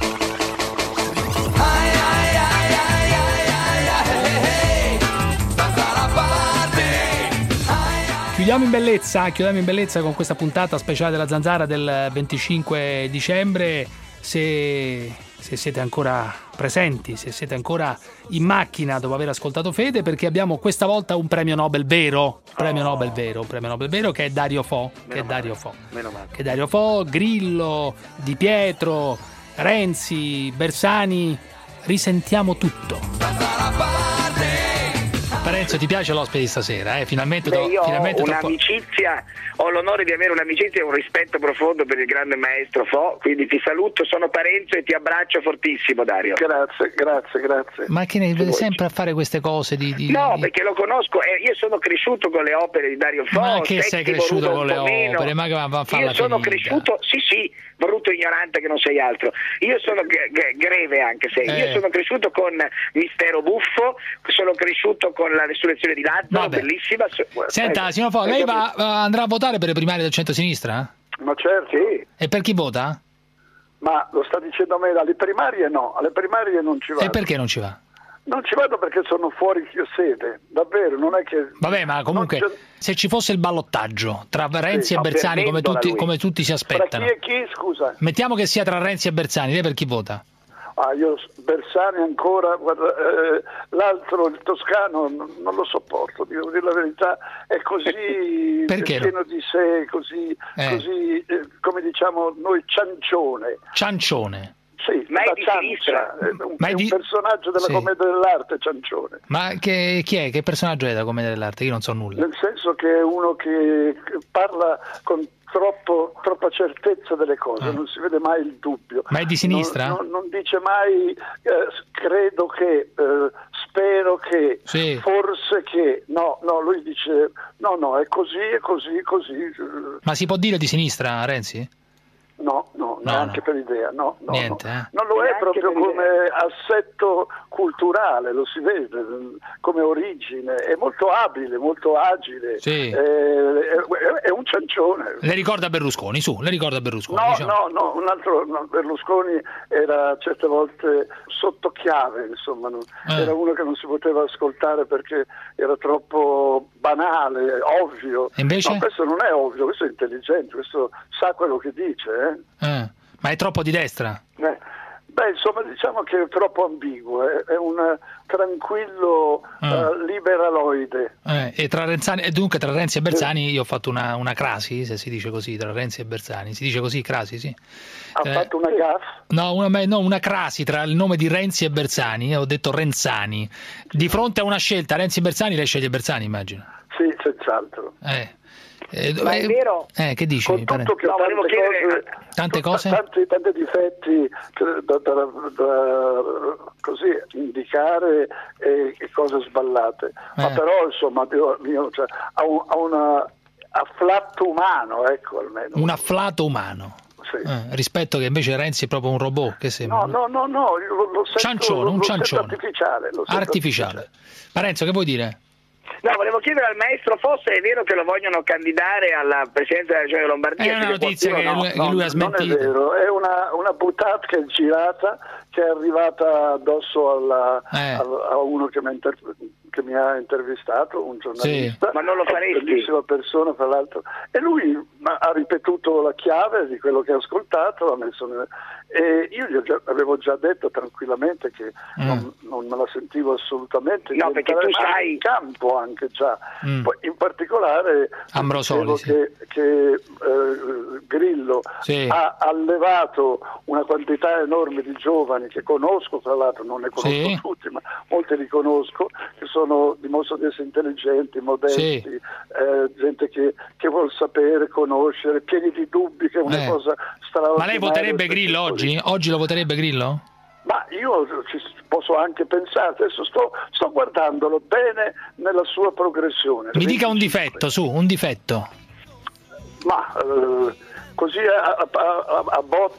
Speaker 2: Chiudiamo in bellezza con questa puntata speciale della Zanzara del 25 dicembre. Se siete ancora presenti, se siete ancora in macchina dopo aver ascoltato Fede, perché abbiamo questa volta un premio Nobel vero, che è Dario Fo, Dario Fo, Grillo, Di Pietro, Renzi, Bersani, risentiamo tutto. Parenzo, ti piace l'ospite di stasera? Finalmente
Speaker 1: io un'amicizia, ho l'onore di avere un'amicizia e un rispetto profondo per il grande maestro Fo, quindi ti saluto, sono Parenzo e ti abbraccio fortissimo, Dario.
Speaker 11: Grazie.
Speaker 2: Ma che ne vede sempre a fare queste cose
Speaker 1: No, perché lo conosco, io sono cresciuto con le opere di Dario Fo.
Speaker 2: Ma che sei cresciuto con le opere? Ma che va a farla?
Speaker 1: Io sono cresciuto, sì, brutto ignorante che non sei altro. Io sono greve anche se. Io sono cresciuto con Mistero Buffo, sono cresciuto con la resurrezione di Lazzaro, bellissima.
Speaker 2: Senta, signor Fo, lei andrà a votare per le primarie del centro-sinistra?
Speaker 14: Ma certo. Sì.
Speaker 2: E per chi vota?
Speaker 14: Ma lo sta dicendo a me, alle primarie no, alle primarie non ci vado.
Speaker 2: E perché non ci va?
Speaker 14: Non ci vado perché sono fuori sede, davvero, non è che...
Speaker 2: Vabbè, ma comunque, se ci fosse il ballottaggio tra Renzi e Bersani, come tutti si aspettano...
Speaker 14: Tra chi e chi, scusa?
Speaker 2: Mettiamo che sia tra Renzi e Bersani, lei per chi vota?
Speaker 14: Io Bersani ancora, guarda, l'altro, il toscano, non lo sopporto, devo dire la verità, è così pieno di sé, così come diciamo noi, ciancione. Sì,
Speaker 1: ma è di sinistra.
Speaker 14: È un personaggio della commedia dell'arte, Ciancione.
Speaker 2: Ma chi è? Che personaggio è della commedia dell'arte? Io non so nulla.
Speaker 14: Nel senso che è uno che parla con troppa certezza delle cose, non si vede mai il dubbio.
Speaker 2: Ma è di sinistra?
Speaker 14: Non dice mai credo che, spero che, forse che, no, lui dice no, è così.
Speaker 2: Ma si può dire di sinistra, Renzi?
Speaker 14: No, neanche per idea, no.
Speaker 2: Niente,
Speaker 14: non lo è proprio come assetto culturale, lo si vede, come origine, è molto abile, molto agile, è un ciancione.
Speaker 2: Le ricorda Berlusconi, le ricorda Berlusconi?
Speaker 14: No, un altro, Berlusconi era certe volte sotto chiave, insomma, era uno che non si poteva ascoltare perché era troppo banale, ovvio.
Speaker 2: E invece?
Speaker 14: No, questo non è ovvio, questo è intelligente, questo sa quello che dice.
Speaker 2: Ma è troppo di destra?
Speaker 14: Insomma, diciamo che è troppo ambiguo, è un tranquillo liberaloide.
Speaker 2: E tra Renzi e Bersani io ho fatto una crasi, se si dice così, tra Renzi e Bersani. Si dice così, crasi, sì.
Speaker 14: Ha fatto una gaffe?
Speaker 2: No, una crasi tra il nome di Renzi e Bersani, ho detto Renzani. Di fronte a una scelta Renzi e Bersani, lei sceglie Bersani, immagino.
Speaker 14: Sì, senz'altro.
Speaker 1: Ma è vero?
Speaker 2: Che dici?
Speaker 14: Con tutto che
Speaker 1: volevo chiedere
Speaker 2: tante cose?
Speaker 14: Tanti difetti da così indicare e cose sballate. Ma però insomma ha un afflato umano, ecco, almeno.
Speaker 2: Un afflato umano.
Speaker 14: Sì.
Speaker 2: Rispetto che invece Renzi è proprio un robot, che sembra.
Speaker 14: No, lo sento,
Speaker 2: ciancione, un ciancione
Speaker 14: artificiale.
Speaker 2: Ma Renzo, che vuoi dire?
Speaker 1: No, volevo chiedere al maestro Fosse, è vero che lo vogliono candidare alla presidenza della Regione Lombardia?
Speaker 13: È una notizia che lui ha smentito.
Speaker 14: Non è vero, è una buttata che è girata, che è arrivata addosso a uno che mi ha intervistato, un giornalista,
Speaker 1: ma non lo faresti?
Speaker 14: Bellissima persona, tra l'altro, e lui ha ripetuto la chiave di quello che ha ascoltato, e io gli avevo già detto tranquillamente che non me la sentivo assolutamente,
Speaker 1: no, perché tu sai
Speaker 14: in campo anche già. Poi, in particolare
Speaker 13: Ambrosoli,
Speaker 14: che Grillo ha allevato una quantità enorme di giovani che conosco, tra l'altro non ne conosco tutti, ma molti li conosco, che dimostrano di essere intelligenti, modesti, gente che vuol sapere, conoscere, pieni di dubbi, che è una cosa straordinaria.
Speaker 13: Ma lei voterebbe Grillo oggi? Oggi lo voterebbe Grillo?
Speaker 14: Ma io ci posso anche pensare, adesso sto guardandolo bene nella sua progressione.
Speaker 13: Mi dica un difetto, un difetto.
Speaker 14: Ma così a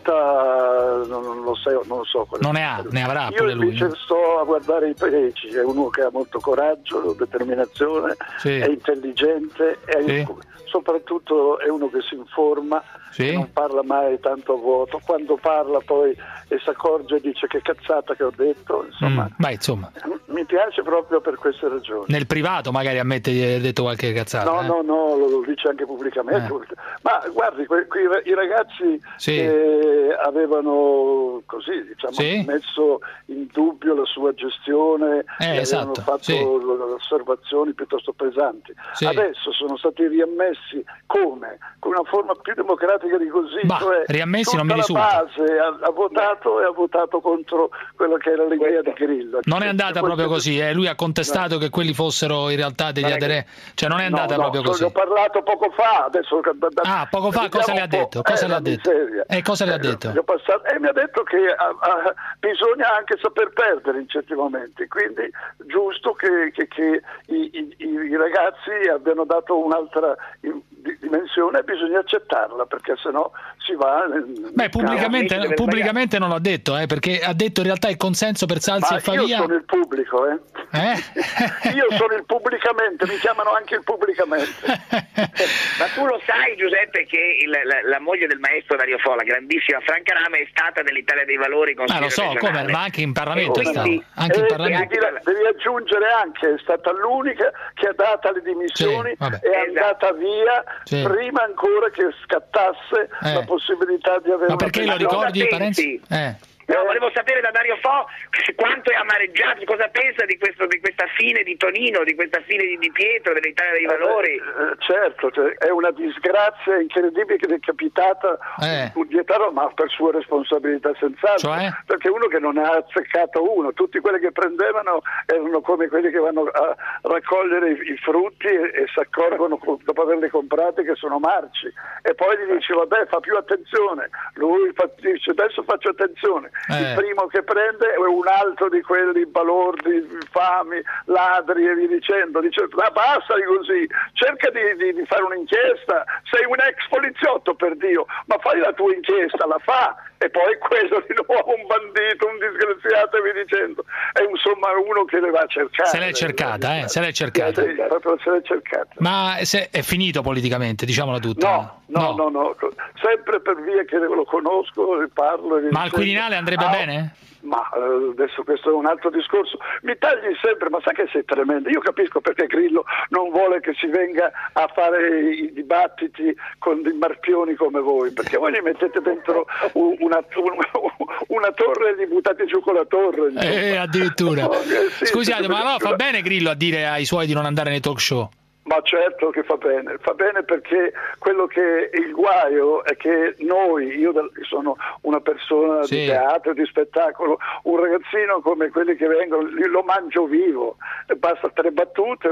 Speaker 14: botta non lo so.
Speaker 13: Ne avrà
Speaker 14: io
Speaker 13: pure lui.
Speaker 14: Io invece sto a guardare i pregi, è uno che ha molto coraggio, determinazione, è intelligente, soprattutto è uno che si informa, che non parla mai tanto a vuoto, quando parla poi e si accorge e dice che cazzata che ho detto, insomma. Mi piace proprio per queste ragioni.
Speaker 13: Nel privato magari ammette di aver detto qualche cazzata.
Speaker 14: No, lo dice anche pubblicamente. Ma guardi, i ragazzi che avevano messo in dubbio la sua gestione, avevano fatto osservazioni piuttosto pesanti. Adesso sono stati riammessi con una forma più democratica di così, cioè
Speaker 13: riammessi
Speaker 14: tutta
Speaker 13: non mi risulta.
Speaker 14: La base ha votato contro quello che era l'idea di Grillo.
Speaker 13: Non è andata proprio così, lui ha contestato che quelli fossero in realtà degli aderenti, cioè non è andata proprio così.
Speaker 14: Ho parlato poco fa, adesso
Speaker 13: poco fa cosa le ha detto? Cosa le ha detto? Cosa le ha detto?
Speaker 14: Mi ha detto che bisogna anche saper perdere in certi momenti, quindi giusto che i ragazzi abbiano dato un'altra dimensione, bisogna accettarla, perché sennò si va
Speaker 13: pubblicamente non l'ha detto, perché ha detto in realtà il consenso per Salsi e Favia.
Speaker 14: Io sono il pubblico, io sono il pubblicamente, mi chiamano anche il pubblicamente.
Speaker 1: Ma tu lo sai, Giuseppe, che la moglie del maestro Dario Fo, la grandissima Franca Rame, è stata nell'Italia dei Valori consigliere regionale.
Speaker 13: Ma anche in Parlamento
Speaker 14: devi aggiungere anche, è stata l'unica che ha dato le dimissioni, è andata via prima ancora che scattasse la possibilità di avere.
Speaker 13: Ma perché lo ricordi, Parenzi?
Speaker 1: No, volevo sapere da Dario Fo quanto è amareggiato, cosa pensa di questa fine di Tonino, di questa fine di Pietro, dell'Italia dei Valori.
Speaker 14: Certo, è una disgrazia incredibile che è capitata ma per sua responsabilità senz'altro, perché uno che non ha azzeccato uno, tutti quelli che prendevano erano come quelli che vanno a raccogliere i frutti e si accorgono dopo averli comprati che sono marci, e poi gli dice vabbè, fa più attenzione, lui dice adesso faccio attenzione. Il primo che prende è un altro di quelli balordi, infami, ladri e via dicendo, dice basta di così, cerca di fare un'inchiesta, sei un ex poliziotto per Dio, ma fai la tua inchiesta, la fa, e poi quello di nuovo un bandito, un disgraziato e via dicendo, è insomma uno che le va a cercare.
Speaker 13: Se l'è cercata, se l'è cercata.
Speaker 14: Sì, proprio se l'è cercata.
Speaker 13: Ma è finito politicamente, diciamola tutta?
Speaker 14: No, sempre per via che lo conosco, parlo.
Speaker 13: Ma al Quirinale andrebbe bene?
Speaker 14: Ma adesso questo è un altro discorso. Mi tagli sempre, ma sai che sei tremendo. Io capisco perché Grillo non vuole che si venga a fare i dibattiti con dei marpioni come voi, perché voi gli mettete dentro una torre e gli buttate giù con la torre.
Speaker 13: Addirittura. Scusate, ma allora fa bene Grillo a dire ai suoi di non andare nei talk show?
Speaker 14: Ma certo che fa bene perché quello che il guaio è che io sono una persona di teatro, di spettacolo, un ragazzino come quelli che vengono, lo mangio vivo, basta 3 battute,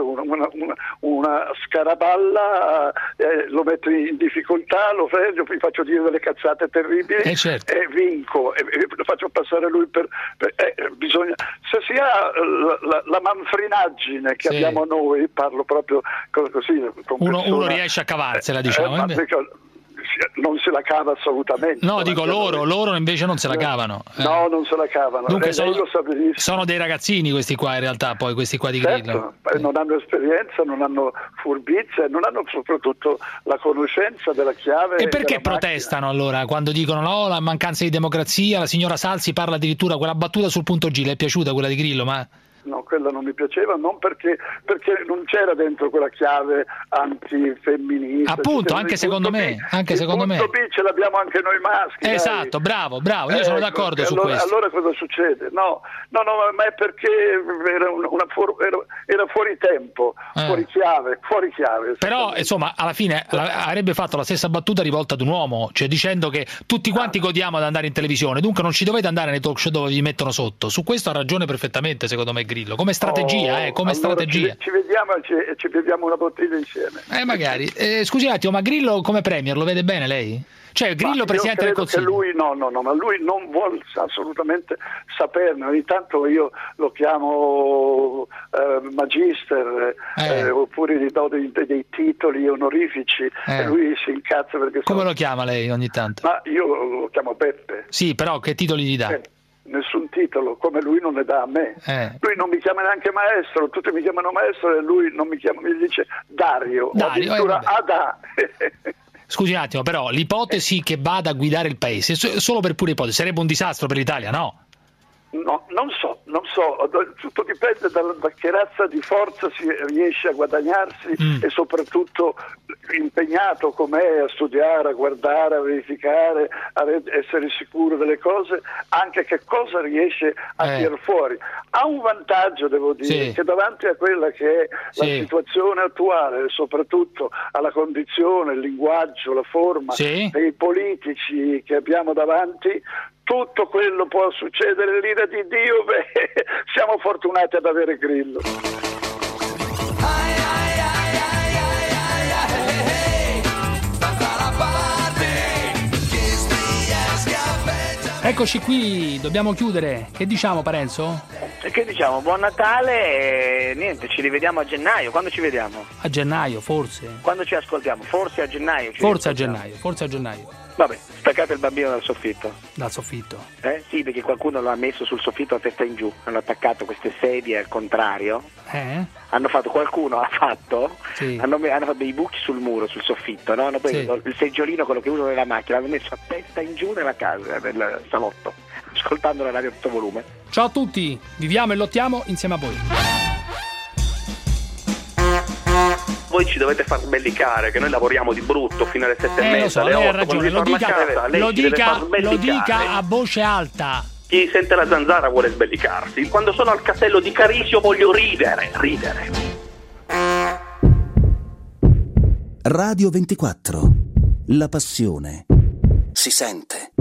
Speaker 14: una scaraballa, lo metto in difficoltà, lo fregio, gli faccio dire delle cazzate terribili e vinco, e lo faccio passare lui bisogna, se si ha la manfrinaggine che abbiamo noi, parlo proprio così,
Speaker 13: uno riesce a cavarsela, diciamo.
Speaker 14: non se la cava assolutamente.
Speaker 13: No, dico loro invece non se la cavano.
Speaker 14: No, non se la cavano.
Speaker 13: Dunque sono dei ragazzini questi qua in realtà, poi questi qua di Grillo.
Speaker 14: Non hanno esperienza, non hanno furbizia, non hanno soprattutto la conoscenza della chiave.
Speaker 13: E perché protestano allora quando dicono no, la mancanza di democrazia? La signora Salsi parla addirittura, quella battuta sul punto G, le è piaciuta quella di Grillo? Ma
Speaker 14: no, quella non mi piaceva, non perché non c'era dentro quella chiave antifemminista.
Speaker 13: Appunto, anche secondo me. Il punto
Speaker 14: B ce l'abbiamo anche noi maschi.
Speaker 13: Esatto,
Speaker 14: dai.
Speaker 13: bravo, io sono d'accordo su questo.
Speaker 14: Allora cosa succede? No, ma è perché era fuori tempo, fuori chiave.
Speaker 13: Però, insomma, alla fine avrebbe fatto la stessa battuta rivolta ad un uomo, cioè dicendo che tutti quanti godiamo ad andare in televisione, dunque non ci dovete andare nei talk show dove vi mettono sotto. Su questo ha ragione perfettamente, secondo me, Grillo, come strategia, strategia.
Speaker 14: Ci vediamo e ci beviamo una bottiglia insieme.
Speaker 13: Magari. Scusi un attimo, ma Grillo come premier lo vede bene lei? Cioè Grillo presidente del Consiglio?
Speaker 14: Che lui ma lui non vuole assolutamente saperne. Ogni tanto io lo chiamo magister oppure gli do dei titoli onorifici e lui si incazza perché
Speaker 13: come lo chiama lei ogni tanto?
Speaker 14: Ma io lo chiamo Beppe.
Speaker 13: Sì, però che titoli gli dà?
Speaker 14: Nessun titolo, come lui non ne dà a me. Lui non mi chiama neanche maestro, tutti mi chiamano maestro e lui non mi chiama, mi dice Dario. Addirittura Adà.
Speaker 13: Scusi un attimo, però l'ipotesi che vada a guidare il paese, solo per pura ipotesi, sarebbe un disastro per l'Italia, no?
Speaker 14: No, non so, tutto dipende da che razza di forza si riesce a guadagnarsi e soprattutto impegnato com'è a studiare, a guardare, a verificare, a essere sicuro delle cose, anche che cosa riesce a tirar fuori. Ha un vantaggio, devo dire, che davanti a quella che è la situazione attuale, soprattutto alla condizione, il linguaggio, la forma dei politici che abbiamo davanti, tutto quello può succedere, l'ira di Dio, siamo fortunati ad avere Grillo.
Speaker 2: Eccoci qui, dobbiamo chiudere. Che diciamo, Parenzo?
Speaker 1: Che diciamo? Buon Natale e niente, ci rivediamo a gennaio. Quando ci vediamo?
Speaker 2: A gennaio, forse.
Speaker 1: Quando ci ascoltiamo? Forse a gennaio.
Speaker 2: Forse a gennaio.
Speaker 1: Vabbè, staccate il bambino dal soffitto.
Speaker 2: Dal soffitto?
Speaker 1: Sì, perché qualcuno lo ha messo sul soffitto a testa in giù. Hanno attaccato queste sedie al contrario. Qualcuno ha fatto hanno fatto dei buchi sul muro, sul soffitto, no? Hanno preso il seggiolino, quello che usano nella macchina, l'hanno messo a testa in giù nella casa, nel salotto, ascoltando la radio a tutto volume.
Speaker 2: Ciao a tutti, viviamo e lottiamo insieme a voi.
Speaker 15: Voi ci dovete far sbellicare, che noi lavoriamo di brutto fino alle 7:30,
Speaker 2: lo so,
Speaker 15: alle 8,
Speaker 2: ha ragione, lo dica a voce alta.
Speaker 15: Chi sente la zanzara vuole sbellicarsi. Quando sono al castello di Carisio voglio ridere.
Speaker 7: Radio 24. La passione si sente.